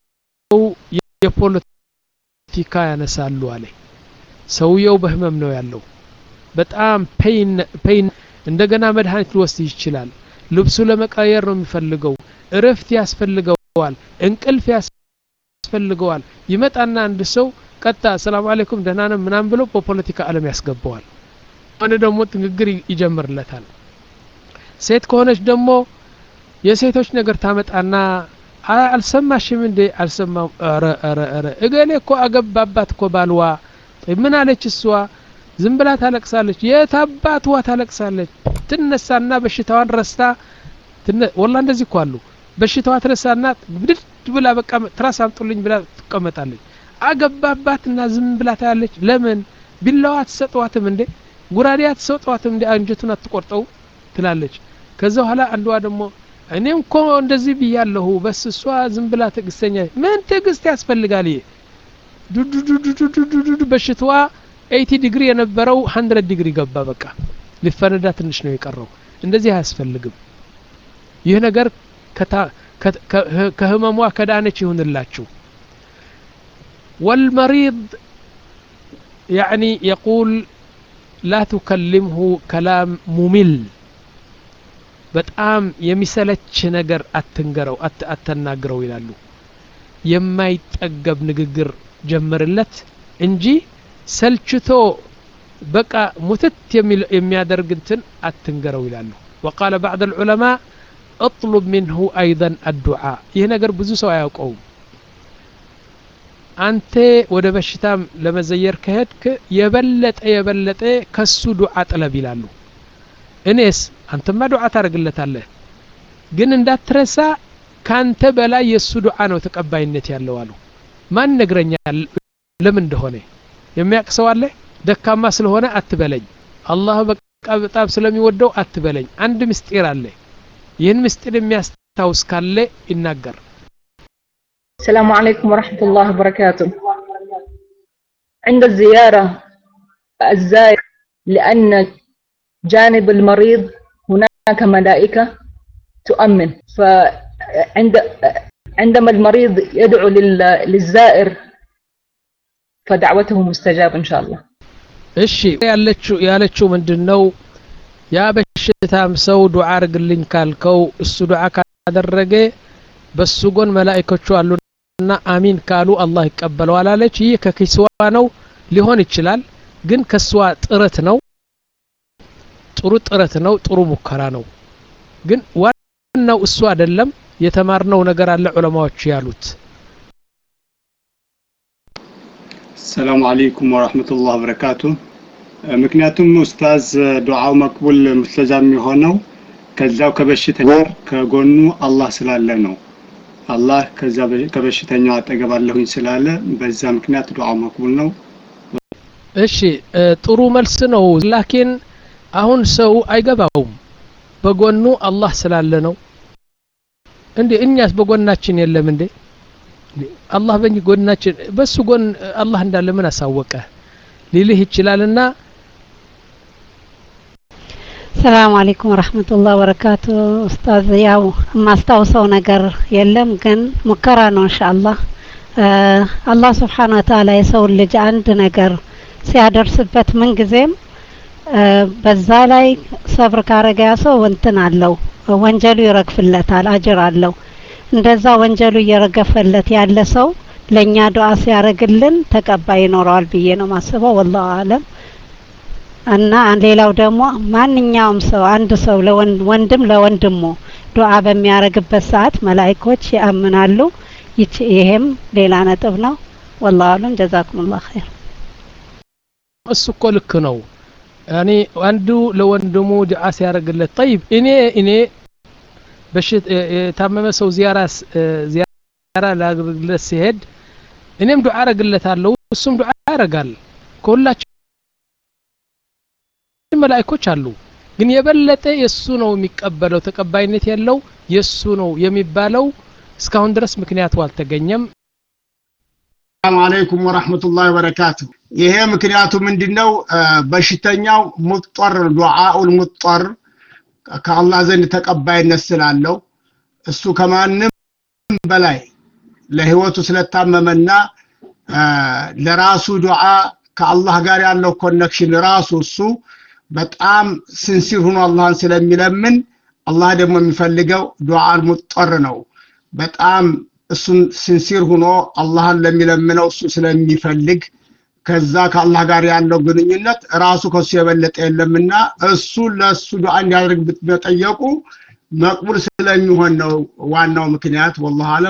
የፖለቲካ ያነሳሉ አለ ሰውየው በህመም ነው ያለው በጣም ፔን ፔን እንደገና መድኃኒት ሊወስድ ይችላል ልብሱ ለመቀየር ነው የሚፈልገው እረፍት ያስፈልገዋል እንቅልፍ ያስፈልገዋል ይመጣና አንድ ሰው ቀጣ ሰላም አለይኩም ደህና ነን ምናም ብሎ በፖለቲካ ዓለም ያስገባዋል አንድ ደግሞ ንግግር ይጀምርለታል ሴት ከሆነች ደግሞ የሴቶች ነገር ታመጣና አልሰማሽም እንዴ አልሰማም አረ አረ አረ እገሌ እኮ አገባባት እኮ ባልዋ ምን አለች እሷ ዝም ብላ ታለቅሳለች የታባትዋ ታለቅሳለች ትነሳና በሽታዋን ረስታ ወላ እንደዚህ እኮ አሉ በሽታዋ ትረሳና ብድድ ብላ በቃ ትራስ አምጡልኝ ብላ ትቀመጣለች አገባባትና ዝም ብላ ታያለች ለምን ቢላዋ ተሰጥዋትም እንዴ ጉራዲያ ተሰጥዋትም እንዴ አንጀቱን አትቆርጠው ትላለች ከዛ በኋላ አንዷ ደግሞ እኔም እኮ እንደዚህ ብያለሁ በስ እሷ ዝም ብላ ትግስተኛ ምን ትግስት ያስፈልጋል ይሄ ዱዱዱዱዱዱ በሽታዋ ኤይቲ ዲግሪ የነበረው መቶ ዲግሪ ገባ በቃ ሊፈነዳ ትንሽ ነው የቀረው እንደዚህ አያስፈልግም ይህ ነገር ከህመሟ ከዳነች ይሁንላችሁ والمريض يعني يقول لا تكلمه كلام ممل በጣም የሚሰለች ነገር አትንገረው አትናገረው ይላሉ የማይጠገብ ንግግር ጀምርለት እንጂ ሰልችቶ በቃ ሙትት የሚያደርግ እንትን አትንገረው ይላሉ وقال بعض العلماء اطلب منه ايضا الدعاء ይህ ነገር ብዙ ሰው አያውቀውም አንተ ወደ በሽታም ለመዘየር ከሄድክ የበለጠ የበለጠ ከሱ ዱዓ ጠለብ ይላሉ እኔስ አንተማ ዱዓ ታረግለታለህ ግን እንዳትረሳ ካንተ በላይ የሱ ዱዓ ነው ተቀባይነት ያለው አሉ ማን ነግረኛል ለምን እንደሆነ የሚያቅሰው አለ ደካማ ስለሆነ አትበለኝ አላህ በቃ በጣም ስለሚወደው አትበለኝ አንድ ምስጢር አለ ይህን ምስጢር የሚያስታውስ ካለ ይናገር السلام عليكم ورحمة الله وبركاته. عند الزيارة الزائر لأن جانب المريض هناك ملائكة تؤمن فعند عندما المريض يدعو للزائر فدعوته مستجاب إن شاء الله. እሺ ያለችው ያለችው ምንድነው ያ በሽታም ሰው ዱዓ አርግልኝ ካልከው እሱ ዱዓ ካደረገ በሱ ጎን መላእክቶቹ አሉና አሚን ካሉ አላህ ይቀበለዋል አለች ይህ ከኪስዋ ነው ሊሆን ይችላል ግን ከሷ ጥረት ነው ጥሩ ጥረት ነው ጥሩ ሙከራ ነው ግን ዋናው እሱ አይደለም የተማርነው ነገር አለ ዑለማዎች ያሉት السلام عليكم ورحمة الله وبركاته. ምክንያቱም ኡስታዝ ዱዓው መቅቡል ሙስተጃብ የሚሆነው ከዛው ከበሽተኛው ከጎኑ አላህ ስላለ ነው አላህ ከዛ ከበሽተኛው አጠገብ አለሁኝ ስላለ በዛ ምክንያት ዱዓው መቅቡል ነው እሺ ጥሩ መልስ ነው ላኪን አሁን ሰው አይገባውም በጎኑ አላህ ስላለ ነው እንዴ እኛስ በጎናችን የለም እንዴ አላህ በጎናችን በሱ ጎን አላህ እንዳለ ምን አሳወቀ ሊልህ ይችላልና السلام عليكم ورحمة الله وبركاته. أستاذ ياو ما استوصوا نجر يلم كن مكرانو إن شاء الله. آه الله سبحانه وتعالى يسول لج عند نجر سيادر سبت من جزيم آه بزالاي صبر كارجاسو وانتن علو وانجلو يرقفلت على أجر علو እንደዛ ወንጀሉ እየረገፈለት ያለ ሰው ለኛ ዱዓ ሲያረግልን ተቀባይ ይኖራል ብዬ ነው ማስበው والله አለም እና ሌላው ደግሞ ማንኛውም ሰው አንድ ሰው ለወንድም ለወንድሙ ዱዓ በሚያረግበት ሰዓት መላእክቶች ያምናሉ ይሄም ሌላ ነጥብ ነው والله አለም ጀዛኩም الله خير እሱ እኮ ልክ ነው يعني አንዱ ለወንድሙ ዱዓ ሲያደርግለት طيب እኔ እኔ በሽት የታመመ ሰው ዚያራ ዚያራ ላግለት ሲሄድ እኔም ዱዓ አረግለታለሁ እሱም ዱዓ ያረጋል ሁላችን መላእክቶች አሉ ግን የበለጠ የሱ ነው የሚቀበለው ተቀባይነት ያለው የሱ ነው የሚባለው እስካሁን ድረስ ምክንያቱ አልተገኘም ሰላም አለይኩም ወራህመቱላሂ ወበረካቱ ይሄ ምክንያቱ ምንድነው በሽተኛው ሙጥር ዱዓኡል ሙጥር ከአላህ ዘንድ ተቀባይነት ስላለው እሱ ከማንም በላይ ለህይወቱ ስለታመመና ለራሱ ዱዓ ከአላህ ጋር ያለው ኮኔክሽን ራሱ እሱ በጣም ሲንሲር ሆኖ አላህን ስለሚለምን አላህ ደግሞ የሚፈልገው ዱዓል ሙጥር ነው በጣም እሱን ሲንሲር ሆኖ አላህን ለሚለምነው እሱ ስለሚፈልግ ከዛ ከአላህ ጋር ያለው ግንኙነት ራሱ ከሱ የበለጠ የለምና እሱ ለሱ ዱዓ እንዲያደርግ በጠየቁ መቅቡል ስለሚሆን ነው ዋናው ምክንያት والله አለም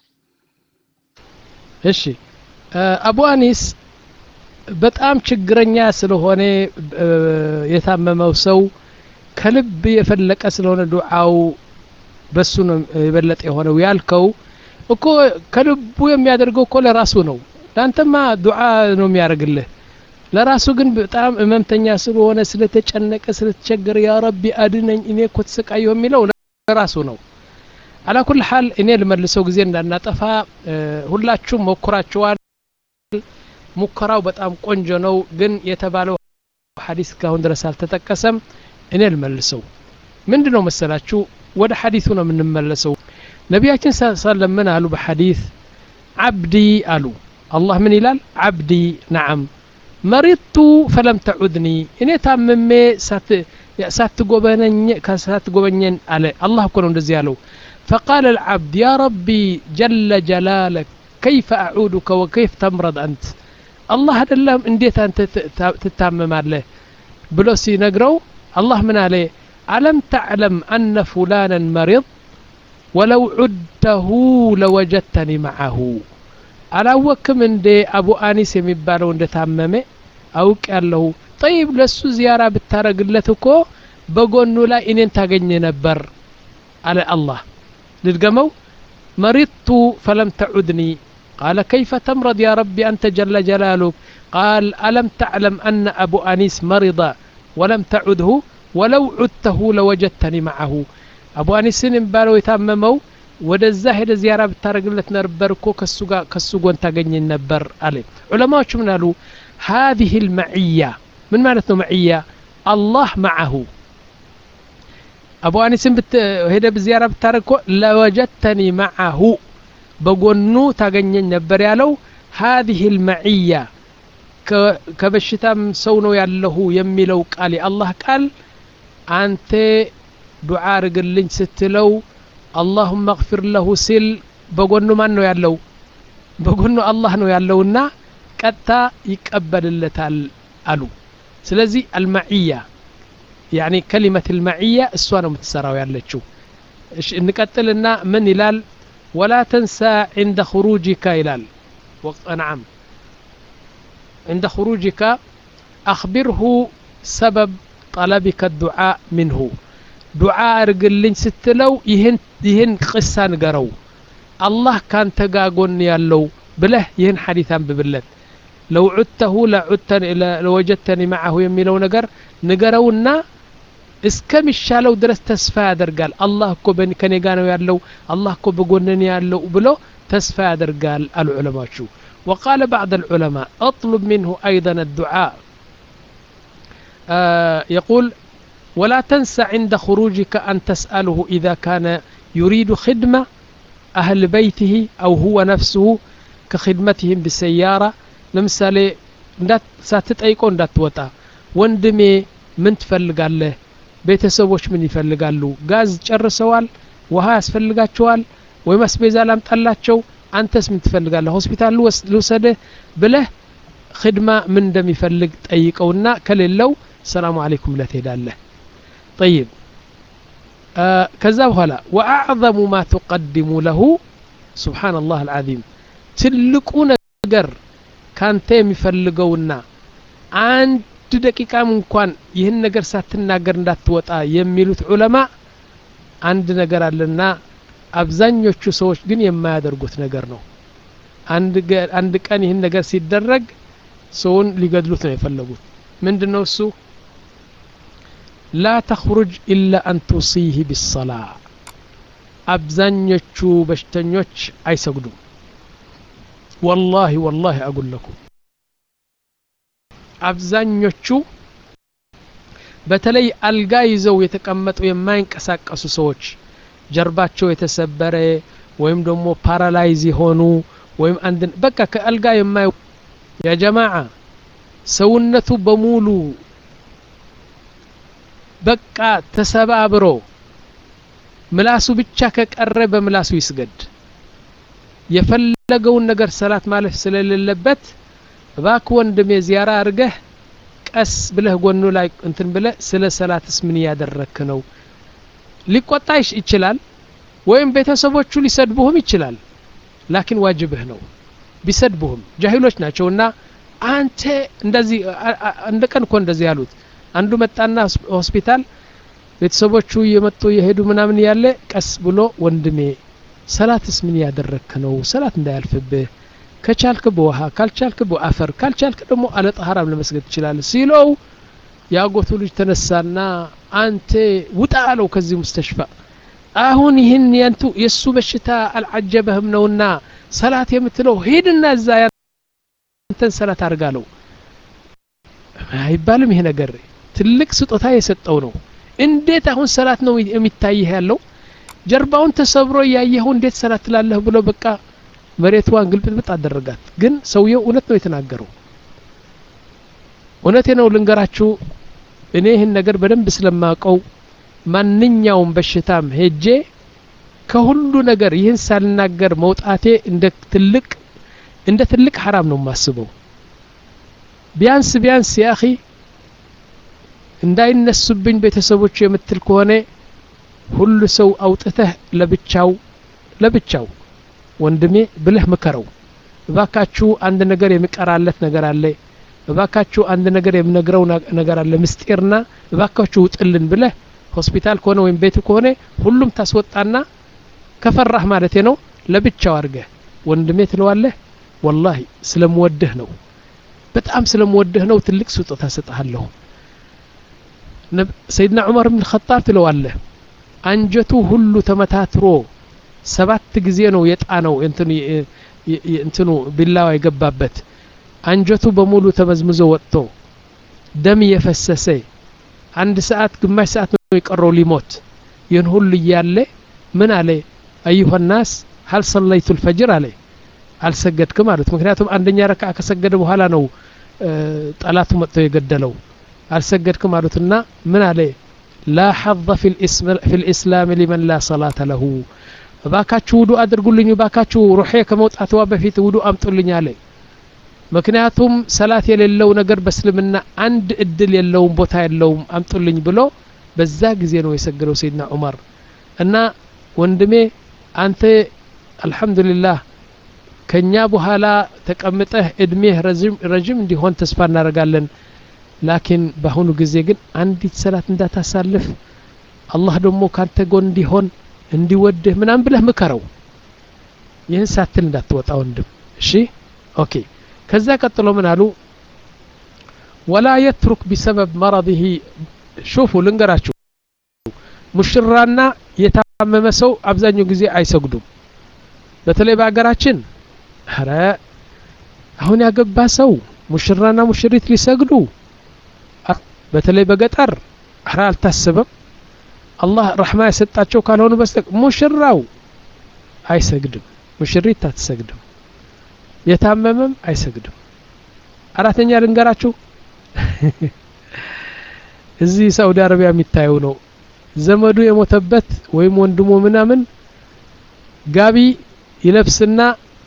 እሺ አቡ አኒስ በጣም ችግረኛ ስለሆነ የታመመው ሰው ከልብ የፈለቀ ስለሆነ ዱዓው በሱ ነው የበለጠ የሆነው ያልከው እኮ ከልቡ የሚያደርገው እኮ ለራሱ ነው ላንተማ ዱዓ ነው የሚያደርግልህ ለራሱ ግን በጣም እመምተኛ ስለሆነ ስለተጨነቀ ስለተቸገረ ያ ረቢ አድነኝ እኔ እኮ ተሰቃየሁ የሚለው ለራሱ ነው على كل حال እኔ ልመልሰው ጊዜ እንዳናጠፋ ሁላችሁም ሞክራችኋል ሙከራው በጣም ቆንጆ ነው ግን የተባለው ሐዲስ ካሁን ድረስ አልተጠቀሰም እኔ ልመልሰው ምንድነው መሰላችሁ ወደ ሐዲሱ ነው የምንመለሰው ነቢያችን ሰለላሁ ምን አሉ በሐዲስ عبدي አሉ አላህ ምን ይላል عبدي نعم مرضت فلم تعدني እኔ ታመሜ ሳት ሳትጎበነኝ ካሳትጎበኘን አለ አላህ እኮ ነው እንደዚህ ያለው فقال العبد يا ربي جل جلالك كيف أعودك وكيف تمرض أنت الله አይደለም እንዴት አንተ ትታመማለህ ብሎ ሲነግረው الله من عليه ألم تعلم أن فلانا مريض ولو عدته لوجدتني معه አላወቅም እንደ አቡ አኒስ የሚባለው እንደታመመ አውቅ ያለው طيب ለሱ ዚያራ ብታረግለት እኮ በጎኑ ላይ እኔን ታገኘ ነበር አለ አላህ ልድገመው مرضت فلم تعدني قال كيف تمرض يا ربي أنت جل جلالك قال ألم تعلم أن أبو أنيس مرض ولم تعده ولو عدته لوجدتني معه أبو أنيس نبالو يتممو ወደዛ ሄደ ዚያራ ብታረግለት ነበር እኮ ከሱ ጋር ከሱ ጎን ታገኘ ነበር አለ ዑለማዎች ምን አሉ هذه المعية ምን ማለት ነው معية الله معه አቡ አኒስን ሄደ በዚያራ ብታረግ ለወጀተኒ معه በጎኑ ታገኘኝ ነበር ያለው هذه المعية ከበሽታም ሰው ነው ያለው የሚለው ቃል የአላህ ቃል አንተ ዱዓ አርግልኝ ስትለው اللهم اغفر له سل بغنو ما ነው ያለው በጎኑ አላህ ነው ያለውና ቀጣ ይቀበልለታል አሉ ስለዚህ المعية يعني كلمة المعية እሷ ነው የምትሰራው ያለችው እሺ እንቀጥልና ምን ይላል ولا تنسى عند خروجك ይላል نعم عند خروجك أخبره سبب طلبك الدعاء منه ዱዓ አርግልኝ ስትለው ይሄን ይሄን ቅሳ ንገረው አላህ ካንተ ጋር ጎን ያለው ብለህ ይሄን ሐዲስ አንብብለት لو عدته لعدتني لوجدتني معه የሚለው ነገር ንገረውና እስከሚሻለው ድረስ ተስፋ ያደርጋል አላህ እኮ ከኔ ጋር ነው ያለው አላህ እኮ በጎነኔ ያለው ብሎ ተስፋ ያደርጋል አሉ ዑለማዎቹ وقال بعض العلماء اطلب منه ايضا الدعاء آه يقول ولا تنسى عند خروجك أن تسأله إذا كان يريد خدمة أهل بيته أو هو نفسه كخدمتهم بالسيارة لمثالي ساتتأيكون دات وطا وندمي من تفلق له بيتسوش من يفلق له غاز جر سوال وها يسفلقات شوال ويمس بيزالام تقلات شو أنتس من تفلق له هوسبيتال لوسده بله خدمة من دم يفلق تأيكونا كليلو السلام عليكم لا تهدال له طيب آه كذا وهلا وأعظم ما تقدم له سبحان الله العظيم تلقون نجر كان تيم يفلقونا عند ደቂቃም እንኳን ይህን ነገር ሳትናገር እንዳትወጣ የሚሉት ዑለማ አንድ ነገር አለና አብዛኞቹ ሰዎች ግን የማያደርጉት ነገር ነው። አንድ አንድ ቀን ይህን ነገር ሲደረግ ሰውን ሊገድሉት ነው የፈለጉት። ምንድነው እሱ? ላ ተخرج إلا أن تصيه بالصلاة አብዛኞቹ በሽተኞች አይሰግዱም። والله والله أقول لكم አብዛኞቹ በተለይ አልጋ ይዘው የተቀመጡ የማይንቀሳቀሱ ሰዎች ጀርባቸው የተሰበረ ወይም ደግሞ ፓራላይዝ የሆኑ ወይም አንድ በቃ ከአልጋ የማይ ያ ጀማዓ ሰውነቱ በሙሉ በቃ ተሰባብሮ ምላሱ ብቻ ከቀረ በምላሱ ይስገድ። የፈለገውን ነገር ሰላት ማለፍ ስለሌለበት ባክ ወንድሜ ዚያራ አርገህ ቀስ ብለህ ጎኑ ላይ እንትን ብለህ ስለ ሰላትስ ምን ያደረክ ነው? ሊቆጣሽ ይችላል ወይም ቤተሰቦቹ ሊሰድቡህም ይችላል። ላኪን ዋጅብህ ነው። ቢሰድቡህም ጃሂሎች ናቸውና አንተ እንደዚህ እንደ ቀን እኮ እንደዚህ ያሉት አንዱ መጣና ሆስፒታል ቤተሰቦቹ የመጡ የሄዱ ምናምን ያለ ቀስ ብሎ ወንድሜ ሰላትስ ምን ያደረክ ነው? ሰላት እንዳያልፍብህ ከቻልክ በውሃ ካልቻልክ በአፈር ካልቻልክ ደግሞ አለ ጠሃራም ለመስገድ ይችላል ሲለው ያጎቱ ልጅ ተነሳና አንተ ውጣ አለው ከዚህ ሙስተሽፋ። አሁን ይህን ያንቱ የሱ በሽታ አልዓጀበህም ነውና ሰላት የምትለው ሄድና እዛ ያንተን ሰላት አርጋለው አይባልም። ይሄ ነገር ትልቅ ስጦታ የሰጠው ነው። እንዴት አሁን ሰላት ነው የሚታይህ ያለው? ጀርባውን ተሰብሮ ያየው እንዴት ሰላት ትላለህ ብሎ በቃ መሬቷን ግልብጥብጥ አደረጋት። ግን ሰውየው እውነት ነው የተናገረው። እውነቴ ነው ልንገራችሁ። እኔ ይህን ነገር በደንብ ስለማውቀው ማንኛውም በሽታም ሄጄ ከሁሉ ነገር ይህን ሳልናገር መውጣቴ እንደ ትልቅ እንደ ትልቅ حرام ነው ማስበው። ቢያንስ ቢያንስ ያኺ እንዳይነሱብኝ ቤተሰቦች የምትል ከሆነ ሁሉ ሰው አውጥተህ ለብቻው ለብቻው ወንድሜ ብለህ ምከረው። እባካችሁ አንድ ነገር የሚቀራለት ነገር አለ፣ እባካችሁ አንድ ነገር የምነግረው ነገር አለ ምስጢርና እባካችሁ ውጥልን ብለህ ሆስፒታል ከሆነ ወይም ቤት ከሆነ ሁሉም ታስወጣና ከፈራህ ማለት ነው ለብቻው አርገህ ወንድሜ ትለዋለህ። والله ስለምወድህ ነው በጣም ስለምወድህ ነው ትልቅ ስጦታ ሰጣለሁ። ሰይድና ዑመር ኢብኑ ኸጣብ ትለዋለህ አንጀቱ ሁሉ ተመታትሮ ሰባት ጊዜ ነው የጣነው እንትኑ እንትኑ ቢላዋ የገባበት አንጀቱ በሙሉ ተመዝምዞ ወጥቶ ደም የፈሰሰ አንድ ሰዓት ግማሽ ሰዓት ነው የቀረው ሊሞት። ይህን ሁሉ እያለ ምን አለ? አዩሃ الناس هل صليت الفجر አለ። አልሰገድክም ማለት ምክንያቱም አንደኛ ረካዓ ከሰገደ በኋላ ነው ጠላቱ መጥቶ የገደለው። አልሰገድክም ማለትና ምን አለ? لا حظ في الاسم في الاسلام لمن لا صلاة له እባካችሁ ውዱ አድርጉልኝ እባካችሁ ሩሄ ከመውጣትዋ በፊት ውዱ አምጡልኝ አለ። ምክንያቱም ሰላት የሌለው ነገር በእስልምና አንድ እድል የለውም ቦታ የለውም አምጡልኝ ብሎ በዛ ጊዜ ነው የሰገደው ሰይድና ዑመር። እና ወንድሜ አንተ አልহামዱሊላህ ከኛ በኋላ ተቀምጠህ እድሜህ ረጅም ረጅም እንዲሆን ተስፋ እናደርጋለን። ላኪን በአሁኑ ጊዜ ግን አንዲት ሰላት እንዳታሳልፍ አላህ ደግሞ ካንተ ጎን እንዲሆን እንዲወድህ ምናምን ብለህ ምከረው። ይህን ሳትል እንዳትወጣ ወንድም እሺ ኦኬ። ከዛ ቀጥሎ ምን አሉ? ولا يترك بسبب مرضه شوفوا ልንገራችሁ ሙሽራና የታመመ ሰው አብዛኛው ጊዜ አይሰግዱም። በተለይ በአገራችን ኧረ አሁን ያገባ ሰው ሙሽራና ሙሽሪት ሊሰግዱ በተለይ በገጠር ኧረ አልታሰበም። አላህ ረህማ የሰጣቸው ካልሆኑ በስተቀር ሙሽራው አይሰግድም፣ ሙሽሪት አትሰግድም፣ የታመመም አይሰግድም። አራተኛ ልንገራችሁ እዚህ ሳውዲ አረቢያ የሚታየው ነው። ዘመዱ የሞተበት ወይም ወንድሙ ምናምን ጋቢ ይለብስና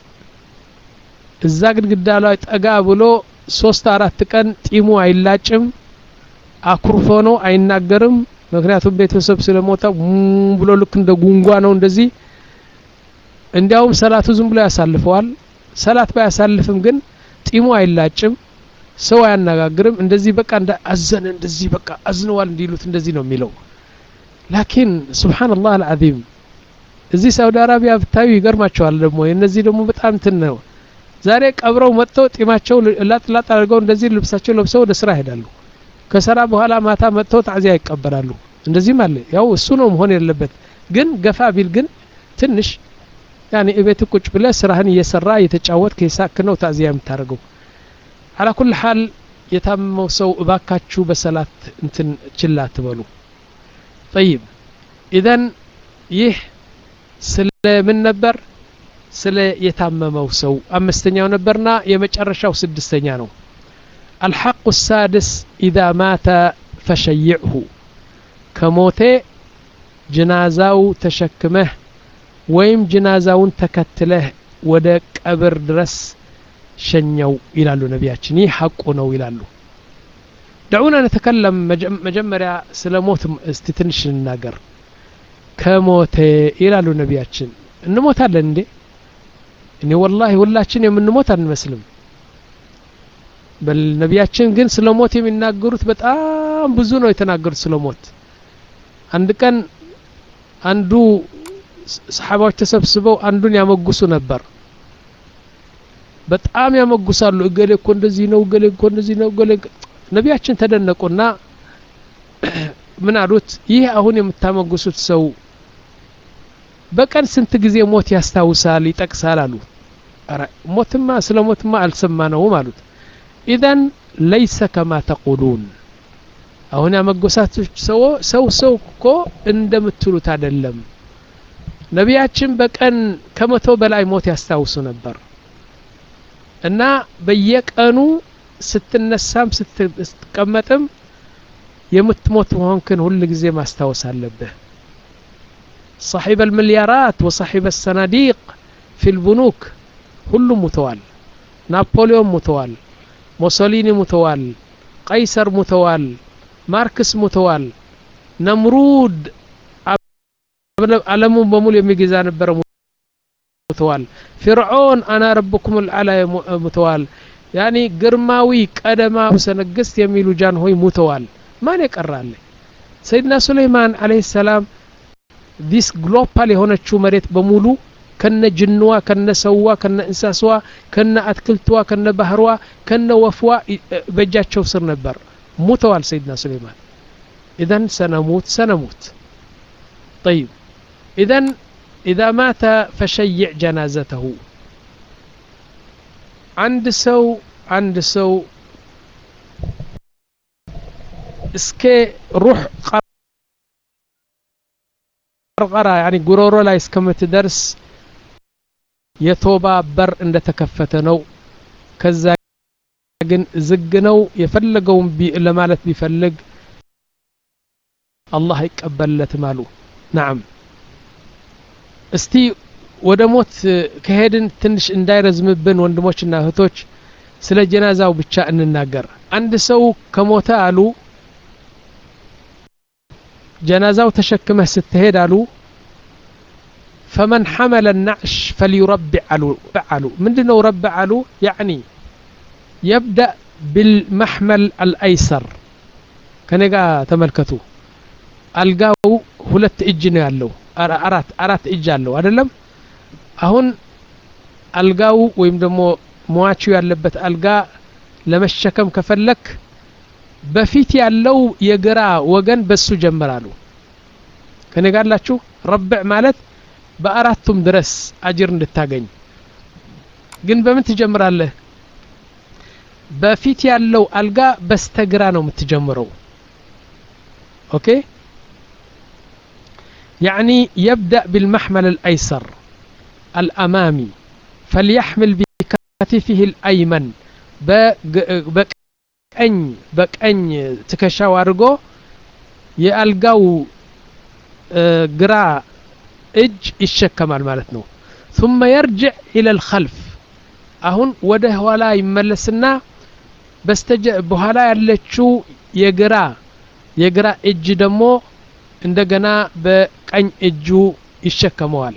እዛ ግድግዳ ላይ ጠጋ ብሎ ሶስት አራት ቀን ጢሙ አይላጭም፣ አኩርፎ ነው አይናገርም። ምክንያቱም ቤተሰብ ስለሞተ ብሎ ልክ እንደ ጉንጓ ነው እንደዚህ። እንዲያውም ሰላቱ ዝም ብሎ ያሳልፈዋል። ሰላት ባያሳልፍም ግን ጢሙ አይላጭም፣ ሰው አያነጋግርም እንደዚህ በቃ እንደ አዘነ እንደዚህ በቃ አዝነዋል እንዲሉት እንደዚህ ነው የሚለው ላኪን ሱብሃንአላህ አልዓዚም እዚህ ሳውዲ አረቢያ ብታዩ ይገርማቸዋል ደግሞ እነዚህ ደግሞ በጣም እንትን ነው ዛሬ ቀብረው መጥተው ጢማቸው ላጥ ላጥ አድርገው እንደዚህ ልብሳቸው ለብሰው ወደ ስራ ይሄዳሉ ከሰራ በኋላ ማታ መጥተው ታዚያ ይቀበላሉ እንደዚህ ማለት ያው እሱ ነው መሆን ያለበት ግን ገፋ ቢል ግን ትንሽ ያኔ እቤት ቁጭ ብለህ ስራህን እየሰራ እየተጫወትክ የሳክነው ታዚያ የምታደርገው على كل حال የታመመው ሰው እባካችሁ በሰላት እንትን ችላ ትበሉ طيب اذا ይህ ስለ ምን ነበር ስለ የታመመው ሰው አምስተኛው ነበርና የመጨረሻው ስድስተኛ ነው الحق السادس اذا مات فشيعه ከሞተ ጀናዛው ተሸክመህ ወይም ጀናዛውን ተከትለህ ወደ ቀብር ድረስ ሸኘው ይላሉ ነቢያችን ይህ ሐቁ ነው ይላሉ دعونا نتكلم መጀመሪያ ስለ ሞት እስቲ ትንሽ እንናገር ከሞተ ይላሉ ነቢያችን እንሞታለን እንዴ እኔ والله ሁላችን የምንሞት አንመስልም በነቢያችን ግን ስለ ሞት የሚናገሩት በጣም ብዙ ነው የተናገሩት ስለ ሞት አንድ ቀን አንዱ ሰሃባዎች ተሰብስበው አንዱን ያመጉሱ ነበር በጣም ያመጉሳሉ እገሌ እኮ እንደዚህ ነው እገሌ እኮ እንደዚህ ነው እገሌ ነቢያችን ተደነቁና ምን አሉት ይህ አሁን የምታመጉሱት ሰው በቀን ስንት ጊዜ ሞት ያስታውሳል ይጠቅሳል አሉ አረ ሞትማ ስለ ሞትማ አልሰማነውም አሉት ኢذن ليس كما تقولون አሁን ያመጉሳችሁ ሰው ሰው ሰው እኮ እንደምትሉት አይደለም ነቢያችን በቀን ከመቶ በላይ ሞት ያስታውሱ ነበር እና በየቀኑ ስትነሳም ስትቀመጥም የምትሞት መሆንክን ሁሉ ጊዜ ማስታወስ አለብህ صاحب المليارات وصاحب الصناديق في البنوك ሁሉም ሙተዋል ናፖሊዮን ሙተዋል موسوليني ሙተዋል قيصر ሙተዋል ማርክስ ሙተዋል ነምሩድ ዓለሙን በሙሉ የሚገዛ ነበር ሙተዋል ፍርዖን አና ረብኩም العلى ሙተዋል ያኒ ግርማዊ ቀደማው ሰነግስት የሚሉ ጃን ሆይ ሙተዋል ማን ይቀራል ሰይድና ሱለይማን አለይሂ ሰላም ዲስ ግሎባል የሆነችው መሬት በሙሉ ከነ ጅንዋ ከነ ሰዋ ከነ እንሳስዋ ከነ አትክልትዋ ከነ ባህርዋ ከነ ወፍዋ በእጃቸው ስር ነበር ሙተዋል ሰይድና ሱለይማን اذا سنموت سنموت طيب اذا اذا مات فشيع جنازته عند سو عند سو اسكي روح قرقرة يعني قرورو لا يسكمت درس يتوبا بر عند تكفتنو كذا ግን ዝግ ነው የፈለገውን ለማለት ቢፈልግ አላህ ይቀበልለትም አሉ نعم እስቲ ወደ ሞት ከሄድን ትንሽ እንዳይረዝምብን ወንድሞችና እህቶች ስለ ጀናዛው ብቻ እንናገር አንድ ሰው ከሞተ አሉ ጀናዛው ተሸክመህ ስትሄድ አሉ فمن حمل النعش فليربع علو ምንድነው ረብዕ አሉ يعني يبدأ بالمحمل الأيسر كنجا تملكتو ألقاو ሁለት እጅ ነው ያለው አራት አራት እጅ አለው አይደለም አሁን አልጋው ወይም ደግሞ ሟቹ ያለበት አልጋ ለመሸከም ከፈለክ በፊት ያለው የግራ ወገን በሱ ጀምራሉ ከነጋላችሁ ረብዕ ማለት በአራቱም ድረስ አጅር እንድታገኝ ግን በምን ትጀምራለህ በፊት ያለው አልጋ በስተግራ ነው የምትጀምረው ኦኬ يعني يبدأ بالمحمل الأيسر الأمامي فليحمل بكتفه الأيمن بقأن بقأن تكشاو አድርጎ የአልጋው ግራ እጅ ይሸከማል ማለት ነው ثم يرجع إلى الخلف አሁን ወደ ኋላ ይመለስና በስተጀ በኋላ ያለችው የግራ የግራ እጅ ደግሞ እንደገና በቀኝ እጁ ይሸከመዋል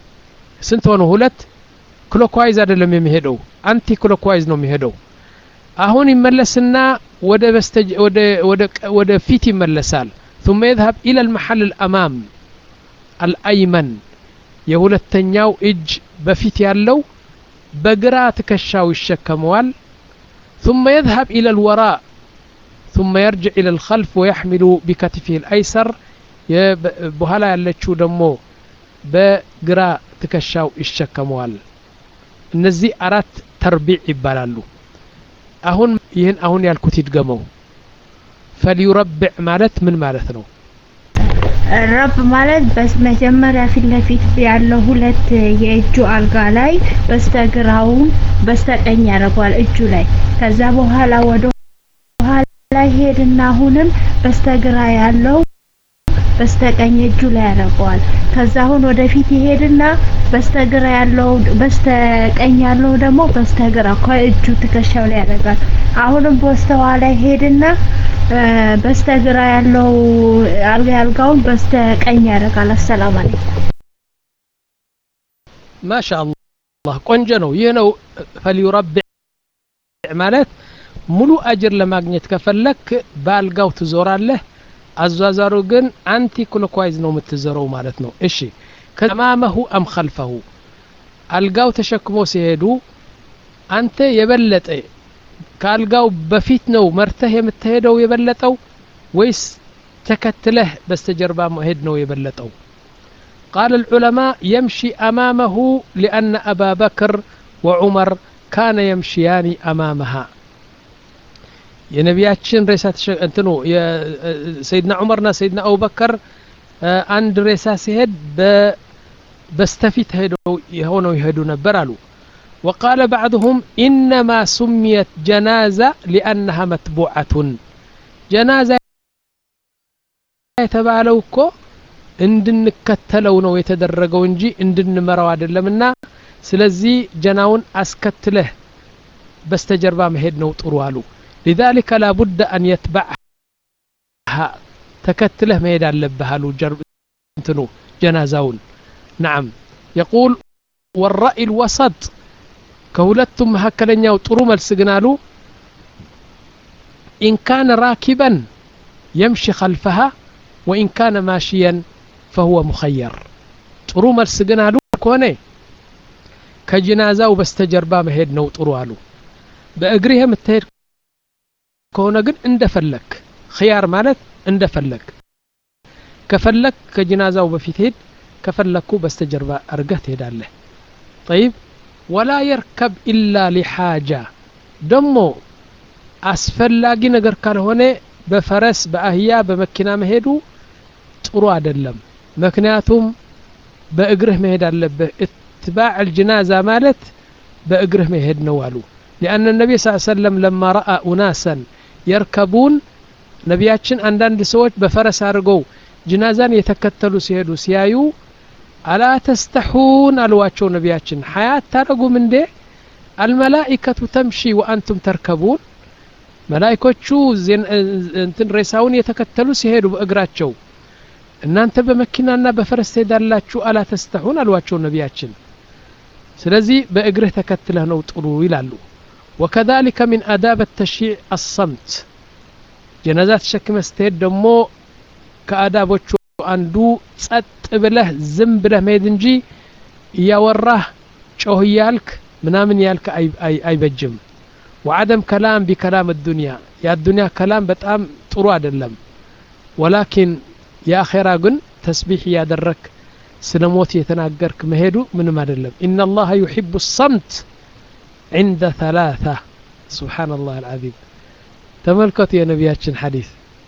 ስንት ሆነ ሁለት ክሎክዋይዝ አይደለም የሚሄደው አንቲ ክሎክዋይዝ ነው የሚሄደው አሁን ይመለስና ወደ በስተጅ ወደ ወደ ወደ ፊት ይመለሳል ثم يذهب الى المحل الامام الايمن የሁለተኛው እጅ በፊት ያለው በግራ ትከሻው ይሸከመዋል ثم يذهب الى الوراء ثم يرجع الى الخلف ويحمل بكتفه الايسر በኋላ ያለችው ደግሞ በግራ ትከሻው ይሸከመዋል እነዚህ አራት ተርቢዕ ይባላሉ አሁን ይህን አሁን ያልኩት ይድገመው فليربع ማለት ምን ማለት ነው ረብ ማለት በመጀመሪያ ፊት ለፊት ያለው ሁለት የእጁ አልጋ ላይ በስተግራው በስተቀኝ ያደርጋል እጁ ላይ ከዛ በኋላ ወደ ኋላ ሄድና አሁንም በስተግራ ያለው በስተቀኝ እጁ ላይ ያደርጋል ከዛ አሁን ወደፊት ይሄድና በስተግራ ያለው በስተቀኝ ያለው ደግሞ በስተግራ ከእጁ ትከሻው ላይ ያደርጋል አሁንም በስተኋላ ይሄድና በስተግራ ያለው አልጋ ያልጋውን በስተቀኝ ያደርጋል አሰላሙ አለይኩም ማሻአላህ ቆንጆ ነው ይሄ ነው فليربع ማለት ሙሉ አጅር ለማግኘት ከፈለክ ባልጋው ትዞራለህ አዟዟሩ ግን አንቲ ክሎክዋይዝ ነው የምትዘረው ማለት ነው እሺ ከማመሁ አም خلفه አልጋው ተሸክሞ ሲሄዱ አንተ የበለጠ ካልጋው በፊት ነው መርተህ የምትሄደው የበለጠው ወይስ ተከትለህ በስተጀርባ መሄድ ነው የበለጠው قال العلماء يمشي امامه لان ابا بكر وعمر كان يمشيان امامها የነቢያችን ሬሳ እንትኑ የሰይድና ዑመርና ሰይድና አቡበከር አንድ ሬሳ ሲሄድ በስተፊት ሄደው የሆነው ይሄዱ ነበር አሉ وقال بعضهم انما سميت جنازه لانها متبوعه جنازه የተባለው እኮ እንድንከተለው ነው የተደረገው እንጂ እንድንመራው አይደለምና ስለዚህ ጀናውን አስከትለህ በስተጀርባ መሄድ ነው ጥሩ አሉ لذلك لا بد ان يتبعها تكتله ميد اللبهالو جرب انتنو جنازاون نعم يقول والرأي الوسط كولتم هكلنياو طرو ملسغنالو ان كان راكبا يمشي خلفها وان كان ماشيا فهو مخير طرو ملسغنالو كونه كجنازاو بستجربا مهد نو طرو አሉ በእግሪህ የምትሄድ ከሆነ ግን እንደፈለክ ኺያር ማለት እንደፈለክ ከፈለክ ከጅናዛው በፊት ሄድ ከፈለኩ በስተጀርባ አርገህ ትሄዳለህ طيب ولا يركب الا لحاجه ደሞ አስፈላጊ ነገር ካልሆነ በፈረስ በአህያ በመኪና መሄዱ ጥሩ አይደለም ምክንያቱም በእግርህ መሄድ አለበት اتباع الجنازه ማለት በእግርህ መሄድ ነው አሉ لأن النبي صلى الله عليه وسلم لما رأى أناسا يركبون نبياتشن عندن سوت بفرس አርገው جنازان يتكتلوا سيهدوا سيايو ألا تستحون الواتشو نبياتشن حياة تارقوا من ده الملائكة تمشي وأنتم تركبون ملائكة زين انتن ريساون يتكتلوا سيهدوا بأقراتشو ان انت بمكينانا بفرس تهدالاتشو ألا تستحون الواتشو نبياتشن سلازي بأقره تكتله نو طرو يلالو وكذلك من آداب التشيع الصمت جنازات شكم استهد دمو كآدابوچو አንዱ ጸጥ ብለህ ዝም ብለህ መሄድ እንጂ ያወራህ ጮህ ያልክ ምናምን ያልክ አይበጅም وعدم كلام بكلام الدنيا يا الدنيا كلام በጣም ጥሩ አይደለም ولكن يا اخيرا ግን ተስቢህ ያደረክ ስለሞት የተናገርክ መሄዱ ምንም አይደለም ان الله يحب الصمت عند ثلاثه سبحان الله العظيم ተመልከቱ የነቢያችን ሐዲስ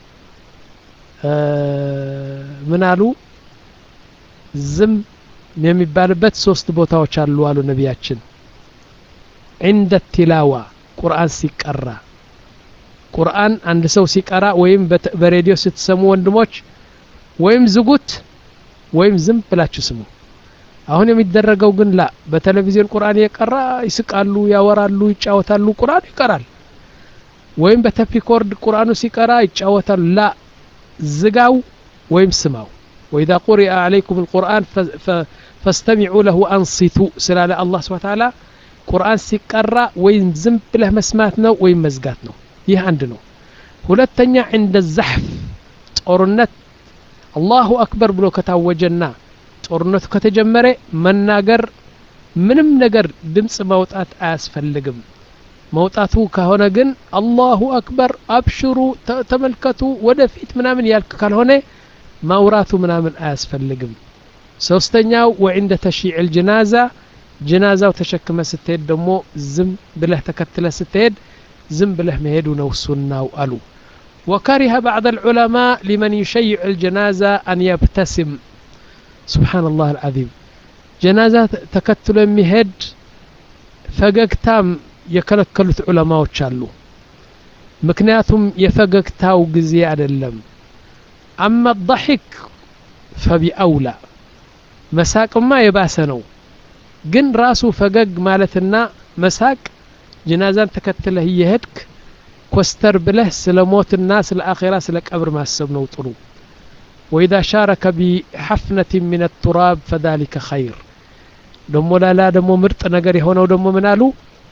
ምን አሉ ዝም የሚባልበት ሶስት ቦታዎች አሉ አሉ ነቢያችን عند التلاوه ቁርአን ሲቀራ ቁርአን አንድ ሰው ሲቀራ ወይም በሬዲዮ ስትሰሙ ወንድሞች ወይም ዝጉት ወይም ዝም ብላችሁ ስሙ አሁን የሚደረገው ግን ላ በቴሌቪዥን ቁርአን የቀራ ይስቃሉ ያወራሉ ይጫወታሉ ቁርአን ይቀራል ወይም በተፒኮርድ ቁርአኑ ሲቀራ ይጫወታሉ ላ ዝጋው ወይም ስማው واذا قرئ عليكم القرآن فاستمعوا له وانصتوا سلاله الله سبحانه وتعالى ቁርአን ሲቀራ ወይም ዝም ብለህ መስማት ነው ወይም መዝጋት ነው። ይህ አንድ ነው። ሁለተኛ عند الزحف ጦርነት አላሁ አክበር ብሎ ከታወጀና ጦርነቱ ከተጀመረ መናገር ምንም ነገር ድምጽ ማውጣት አያስፈልግም። መውጣቱ ከሆነ ግን አላሁ አክበር አብሽሩ ተመልከቱ ወደፊት ምናምን ያልክ ካልሆነ ማውራቱ ምናምን አያስፈልግም። ሶስተኛው وعند تشييع الجنازة ጀናዛው ተሸክመ ስትሄድ ደግሞ ዝም ብለህ ተከትለ ስትሄድ ዝም ብለህ መሄዱ ነው ሱናው አሉ። وكره بعض العلماء لمن يشيع الجنازة أن يبتسم سبحان الله العظيم جنازة تكتل مهد ፈገግታም የከለከሉት ዑለማዎች አሉ። ምክንያቱም የፈገግታው ጊዜ አይደለም። أما الضحك فبأولى መሳቅማ የባሰ ነው። ግን ራሱ ፈገግ ማለትና መሳቅ ጀናዛን ተከትለህ እየሄድክ ኮስተር ብለህ ስለ ሞትና ስለ አኺራ ስለ ቀብር ማሰብ ነው ጥሩ። وإذا شارك بحفنة من التراب فذلك خير ደሞ ላላ ደሞ ምርጥ ነገር የሆነው ደሞ ምን አሉ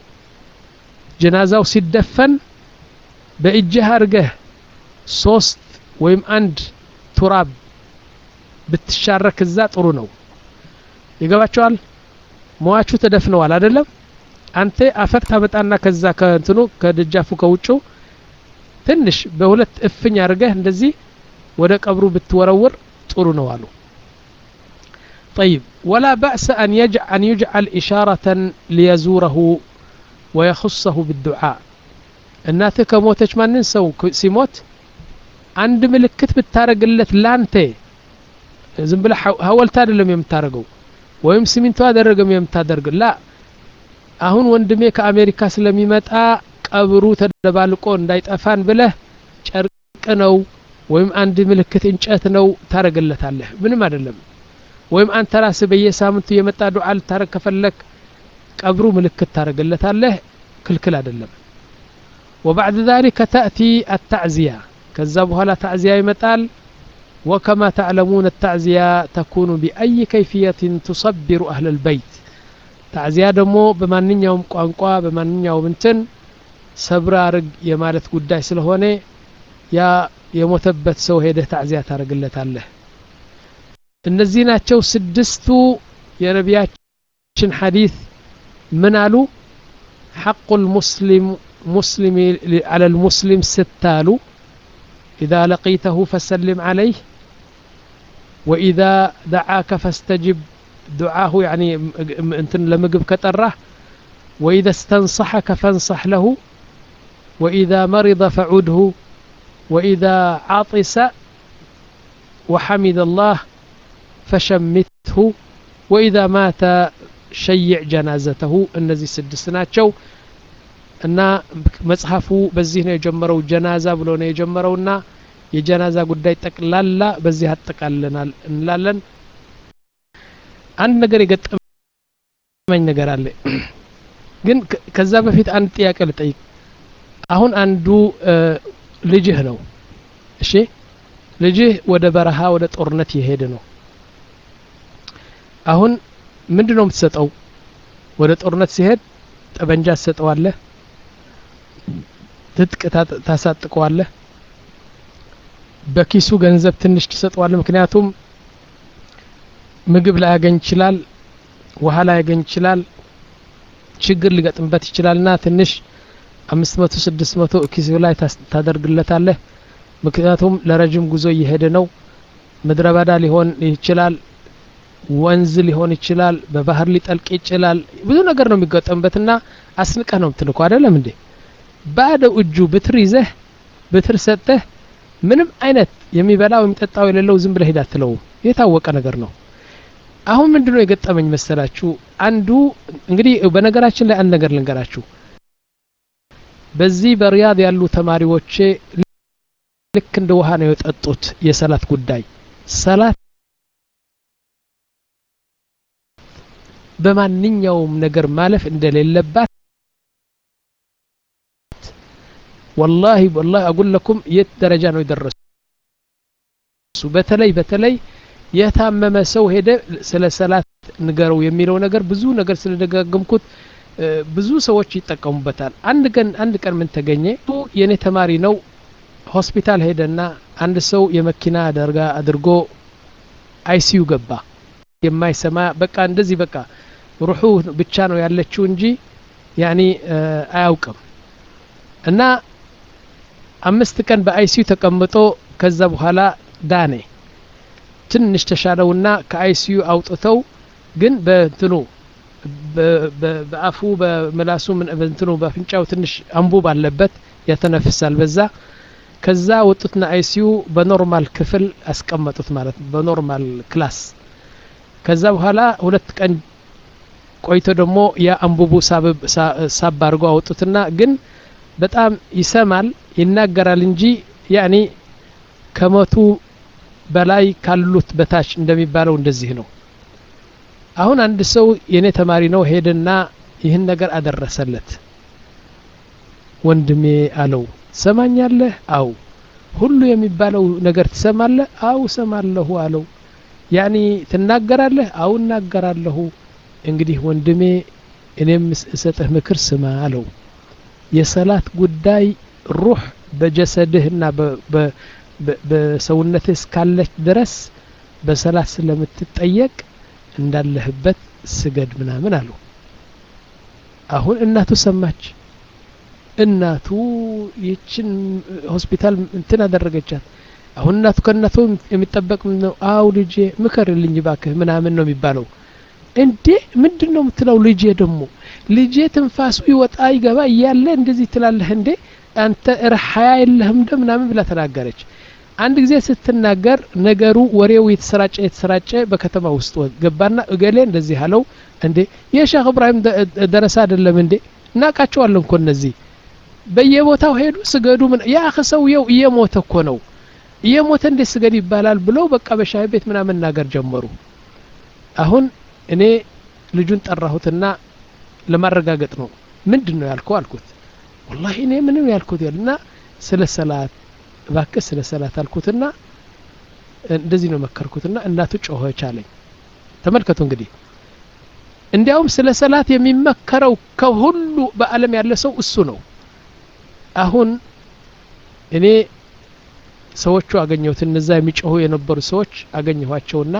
ጀናዛው ሲደፈን በእጅህ አርገህ ሶስት ወይም አንድ ቱራብ ብትሻረክ እዛ ጥሩ ነው። ይገባቸዋል። ሟቹ ተደፍነዋል አይደለም አንተ አፈር ታመጣና ከዛ ከእንትኑ ከደጃፉ ከውጭው ትንሽ በሁለት እፍኝ አርገህ እንደዚህ ወደ ቀብሩ ብትወረውር ጥሩ ነው አሉ። طيب ولا بأس أن يجعل أن يجعل إشارة ليزوره ويخصه بالدعاء እናትህ ከሞተች ማንን ሰው ሲሞት አንድ ምልክት ብታረግለት ላንተ ዝም ብለህ ሐወልታ አይደለም የምታረገው ወይም ሲሚንቶ አደረገም የምታደርግ ላ አሁን ወንድሜ ከአሜሪካ ስለሚመጣ ቀብሩ ተደባልቆ እንዳይጠፋን ብለህ ጨርቅ ነው ወይም አንድ ምልክት እንጨት ነው ታረግለታለህ ምንም አይደለም። ወይም አንተ ራስህ በየሳምንቱ የመጣ ዱዓ ልታረግ ከፈለክ ቀብሩ ምልክት ታረግለታለህ ክልክል አይደለም። وبعد ذلك تأتي التعزية كذا بهلا تعزية يمتال وكما تعلمون التعزية تكون بأي كيفية تصبر أهل البيت تعزية دمو بمانين يوم قوانقوا بمانين يوم انتن صبر أرق يمالت قداي سلهوني يا يمتبت سو هيده تعزية تارقلت الله እነዚህ ናቸው ስድስቱ የነቢያችን ሐዲስ ምን አሉ حق المسلم مسلم على المسلم ستالو إذا لقيته فسلم عليه وإذا دعاك فاستجب دعاه يعني انتن لمقب كتره وإذا استنصحك فانصح له وإذا مرض فعده وإذا عطس وحمد الله فشمته وإذا مات شيع جنازته እነዚህ ስድስት ናቸው እና መጽሐፉ በዚህ ነው የጀመረው ጀናዛ ብሎ ነው የጀመረውና የጀናዛ ጉዳይ ጠቅላላ በዚህ አጠቃለናል እንላለን። አንድ ነገር የገጠመኝ ነገር አለ ግን ከዛ በፊት አንድ ጥያቄ ልጠይቅ። አሁን አንዱ ልጅህ ነው እሺ ልጅህ ወደ በረሃ ወደ ጦርነት የሄደ ነው። አሁን ምንድነው የምትሰጠው? ወደ ጦርነት ሲሄድ ጠበንጃ ትሰጠዋለህ? ትጥቅ ታሳጥቀዋለህ? በኪሱ ገንዘብ ትንሽ ትሰጠዋለህ? ምክንያቱም ምግብ ላይ ያገኝ ይችላል፣ ውሃ ላይ ያገኝ ይችላል፣ ችግር ሊገጥምበት ይችላልና ትንሽ አምስት መቶ ስድስት መቶ ኪሱ ላይ ታደርግለታለህ። ምክንያቱም ለረጅም ጉዞ እየሄደ ነው። ምድረ በዳ ሊሆን ይችላል፣ ወንዝ ሊሆን ይችላል፣ በባህር ሊጠልቅ ይችላል። ብዙ ነገር ነው የሚገጠምበትና አስንቀህ ነው የምትልከው አይደለም እንዴ? ባዶ እጁ ብትር ይዘህ ብትር ሰጠህ ምንም አይነት የሚበላው የሚጠጣው የሌለው ዝም ብለህ ሄዳ አትለው። የታወቀ ነገር ነው። አሁን ምንድነው የገጠመኝ መሰላችሁ? አንዱ እንግዲህ በነገራችን ላይ አንድ ነገር ልንገራችሁ። በዚህ በሪያድ ያሉ ተማሪዎች ልክ እንደ ውሃ ነው የጠጡት የሰላት ጉዳይ። ሰላት በማንኛውም ነገር ማለፍ እንደሌለባት والله والله اقول لكم የት ደረጃ ነው የደረሱ። በተለይ በተለይ የታመመ ሰው ሄደ ስለ ሰላት ንገረው የሚለው ነገር ብዙ ነገር ስለደጋገምኩት ብዙ ሰዎች ይጠቀሙበታል። አንድ ቀን አንድ ቀን ምን ተገኘ? የኔ ተማሪ ነው ሆስፒታል ሄደና አንድ ሰው የመኪና አደጋ አድርጎ አይሲዩ ገባ። የማይሰማ በቃ እንደዚህ በቃ ሩሑ ብቻ ነው ያለችው እንጂ ያኒ አያውቅም። እና አምስት ቀን በአይሲዩ ተቀምጦ ከዛ በኋላ ዳነ። ትንሽ ተሻለውና ከአይሲዩ አውጥተው ግን በእንትኑ በአፉ በመላሱ ምን በእንትኑ በአፍንጫው ትንሽ አንቡብ አለበት ያተነፍሳል በዛ። ከዛ ወጡትና አይሲዩ በኖርማል ክፍል አስቀመጡት ማለት በኖርማል ክላስ። ከዛ በኋላ ሁለት ቀን ቆይቶ ደግሞ ያ አንቡቡ ሳብ አድርጎ አወጡትና ግን በጣም ይሰማል ይናገራል እንጂ ያኒ ከመቱ በላይ ካሉት በታች እንደሚባለው እንደዚህ ነው። አሁን አንድ ሰው የኔ ተማሪ ነው ሄደና ይህን ነገር አደረሰለት። ወንድሜ አለው ሰማኛለህ? አው ሁሉ የሚባለው ነገር ትሰማለህ? አው ሰማለሁ አለው። ያኒ ትናገራለህ? አው እናገራለሁ። እንግዲህ ወንድሜ እኔም እሰጥህ ምክር ስማ አለው። የሰላት ጉዳይ ሩህ በጀሰድህና በሰውነትህ እስካለች ድረስ በሰላት ስለምትጠየቅ እንዳለህበት ስገድ ምናምን አለው። አሁን እናቱ ሰማች። እናቱ ይችን ሆስፒታል እንትን አደረገቻት። አሁን እናቱ ከእናቱ የሚጠበቅ ነው። አው ልጄ ምከርልኝ ባክህ ምናምን ነው የሚባለው። እንዴ ምንድነው የምትለው? ልጄ ደግሞ ልጄ ትንፋሱ ይወጣ ይገባ እያለ እንደዚህ ትላለህ እንዴ አንተ እርሃያ የለህም እንደ ምናምን ብላ ተናገረች። አንድ ጊዜ ስትናገር ነገሩ ወሬው የተሰራጨ የተሰራጨ በከተማ ውስጥ ገባና እገሌ እንደዚህ አለው። እንዴ የሼህ ኢብራሂም ደረሳ አይደለም እንዴ እናቃቸዋለን እኮ እነዚህ በየቦታው ሄዱ ስገዱ። ምን ያ ሰውየው እየሞተ እኮ ነው እየሞተ እንደ ስገድ ይባላል ብለው በቃ በሻይ ቤት ምናምን ነገር ጀመሩ። አሁን እኔ ልጁን ጠራሁትና ለማረጋገጥ ነው ምንድነው ያልከው አልኩት። والله እኔ ምንም ያልኩት ያልና ስለ ሰላት ባከስ ስለ ሰላት አልኩትና እንደዚህ ነው መከርኩትና እናቱ ጮኸች አለኝ። ተመልከቱ እንግዲህ እንዲያውም ስለ ሰላት የሚመከረው ከሁሉ በአለም ያለ ሰው እሱ ነው። አሁን እኔ ሰዎቹ አገኘሁት እነዛ የሚጮሁ የነበሩ ሰዎች አገኘኋቸውና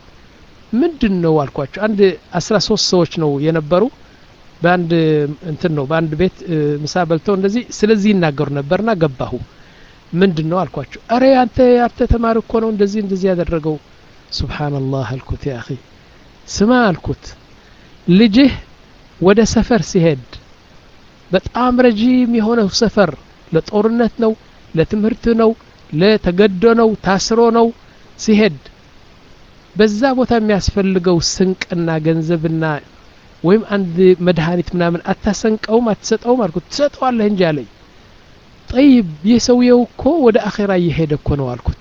ምንድነው አልኳቸው። አንድ አስራ ሶስት ሰዎች ነው የነበሩ በአንድ እንትን ነው በአንድ ቤት ምሳ በልተው እንደዚህ ስለዚህ ይናገሩ ነበርና ገባሁ። ምንድነው አልኳቸው። አረ አንተ ያንተ ተማሪ እኮ ነው እንደዚህ እንደዚህ ያደረገው። ሱብሃንአላህ አልኩት። ያ اخي ስማ አልኩት ልጅህ ወደ ሰፈር ሲሄድ በጣም ረጅም የሆነው ሰፈር ለጦርነት ነው ለትምህርት ነው ለተገዶ ነው ታስሮ ነው ሲሄድ በዛ ቦታ የሚያስፈልገው ስንቅና ገንዘብና ወይም አንድ መድኃኒት ምናምን አታሰንቀውም አትሰጠውም አልኩት። ትሰጠዋለህ እንጂ አለኝ። طيب የሰውየው እኮ ወደ አኺራ እየሄደ እኮ ነው አልኩት።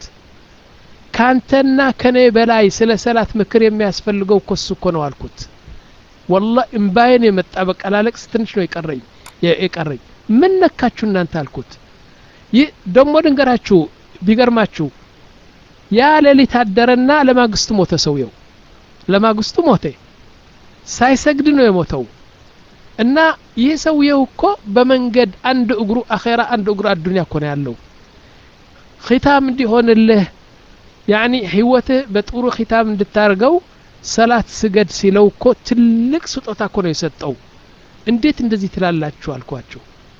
ካንተና ከኔ በላይ ስለ ሰላት ምክር የሚያስፈልገው እኮ እሱ እኮ ነው አልኩት። والله እምባዬን የመጣ በቃ ላለቅስ ትንሽ ነው የቀረኝ የቀረኝ ምን ነካችሁ እናንተ አልኩት። ይህ ደግሞ ድንገራችሁ ቢገርማችሁ ያ ሌሊት አደረና ለማግስቱ ሞተ ሰውየው። ለማግስቱ ሞተ ሳይሰግድ ነው የሞተው። እና ይህ ሰውየው እኮ በመንገድ አንድ እግሩ አኺራ አንድ እግሩ አዱንያ እኮ ነው ያለው። ኺታም እንዲሆንልህ ያኒ ህይወትህ በጥሩ ኺታም እንድታርገው ሰላት ስገድ ሲለው እኮ ትልቅ ስጦታ እኮ ነው የሰጠው። እንዴት እንደዚህ ትላላችሁ አልኳቸው።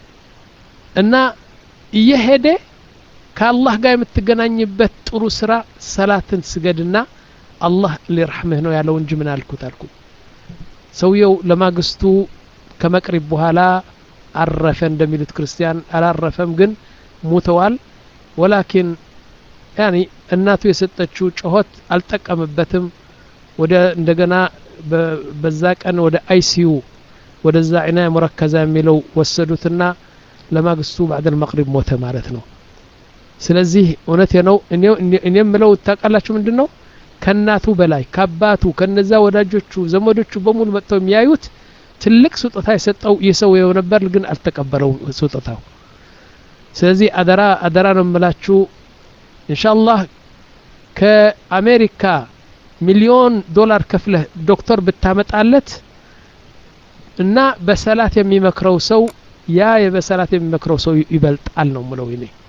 እና እየሄደ ከአላህ ጋር የምትገናኝበት ጥሩ ስራ ሰላትን ስገድና አላህ ሊርህምህ ነው ያለው እንጂ ምን አልኩት አልኩት። ሰውየው ለማግስቱ ከመቅሪብ በኋላ አረፈ እንደሚሉት ክርስቲያን አላረፈም ግን ሞተዋል። ወላኪን ያኒ እናቱ የሰጠችው ጮሆት አልጠቀመበትም። ወደ እንደገና በዛ ቀን ወደ አይሲዩ ወደዛ ዒናያ ሙረከዛ የሚለው ወሰዱትና ለማግስቱ بعد المغرب ሞተ ማለት ነው። ስለዚህ እውነቴ ነው እኔም ምለው ታቃላችሁ ምንድነው ከናቱ በላይ ከአባቱ ከነዛ ወዳጆቹ ዘመዶቹ በሙሉ መጥተው የሚያዩት ትልቅ ስጦታ የሰጠው የሰውየው ነበር ግን አልተቀበለው ስጦታው። ስለዚህ አደራ አደራ ነው የምላችሁ ኢንሻአላህ ከአሜሪካ ሚሊዮን ዶላር ከፍለህ ዶክተር ብታመጣለት እና በሰላት የሚመክረው ሰው ያ የበሰላት የሚመክረው ሰው ይበልጣል ነው ምለው ይኔ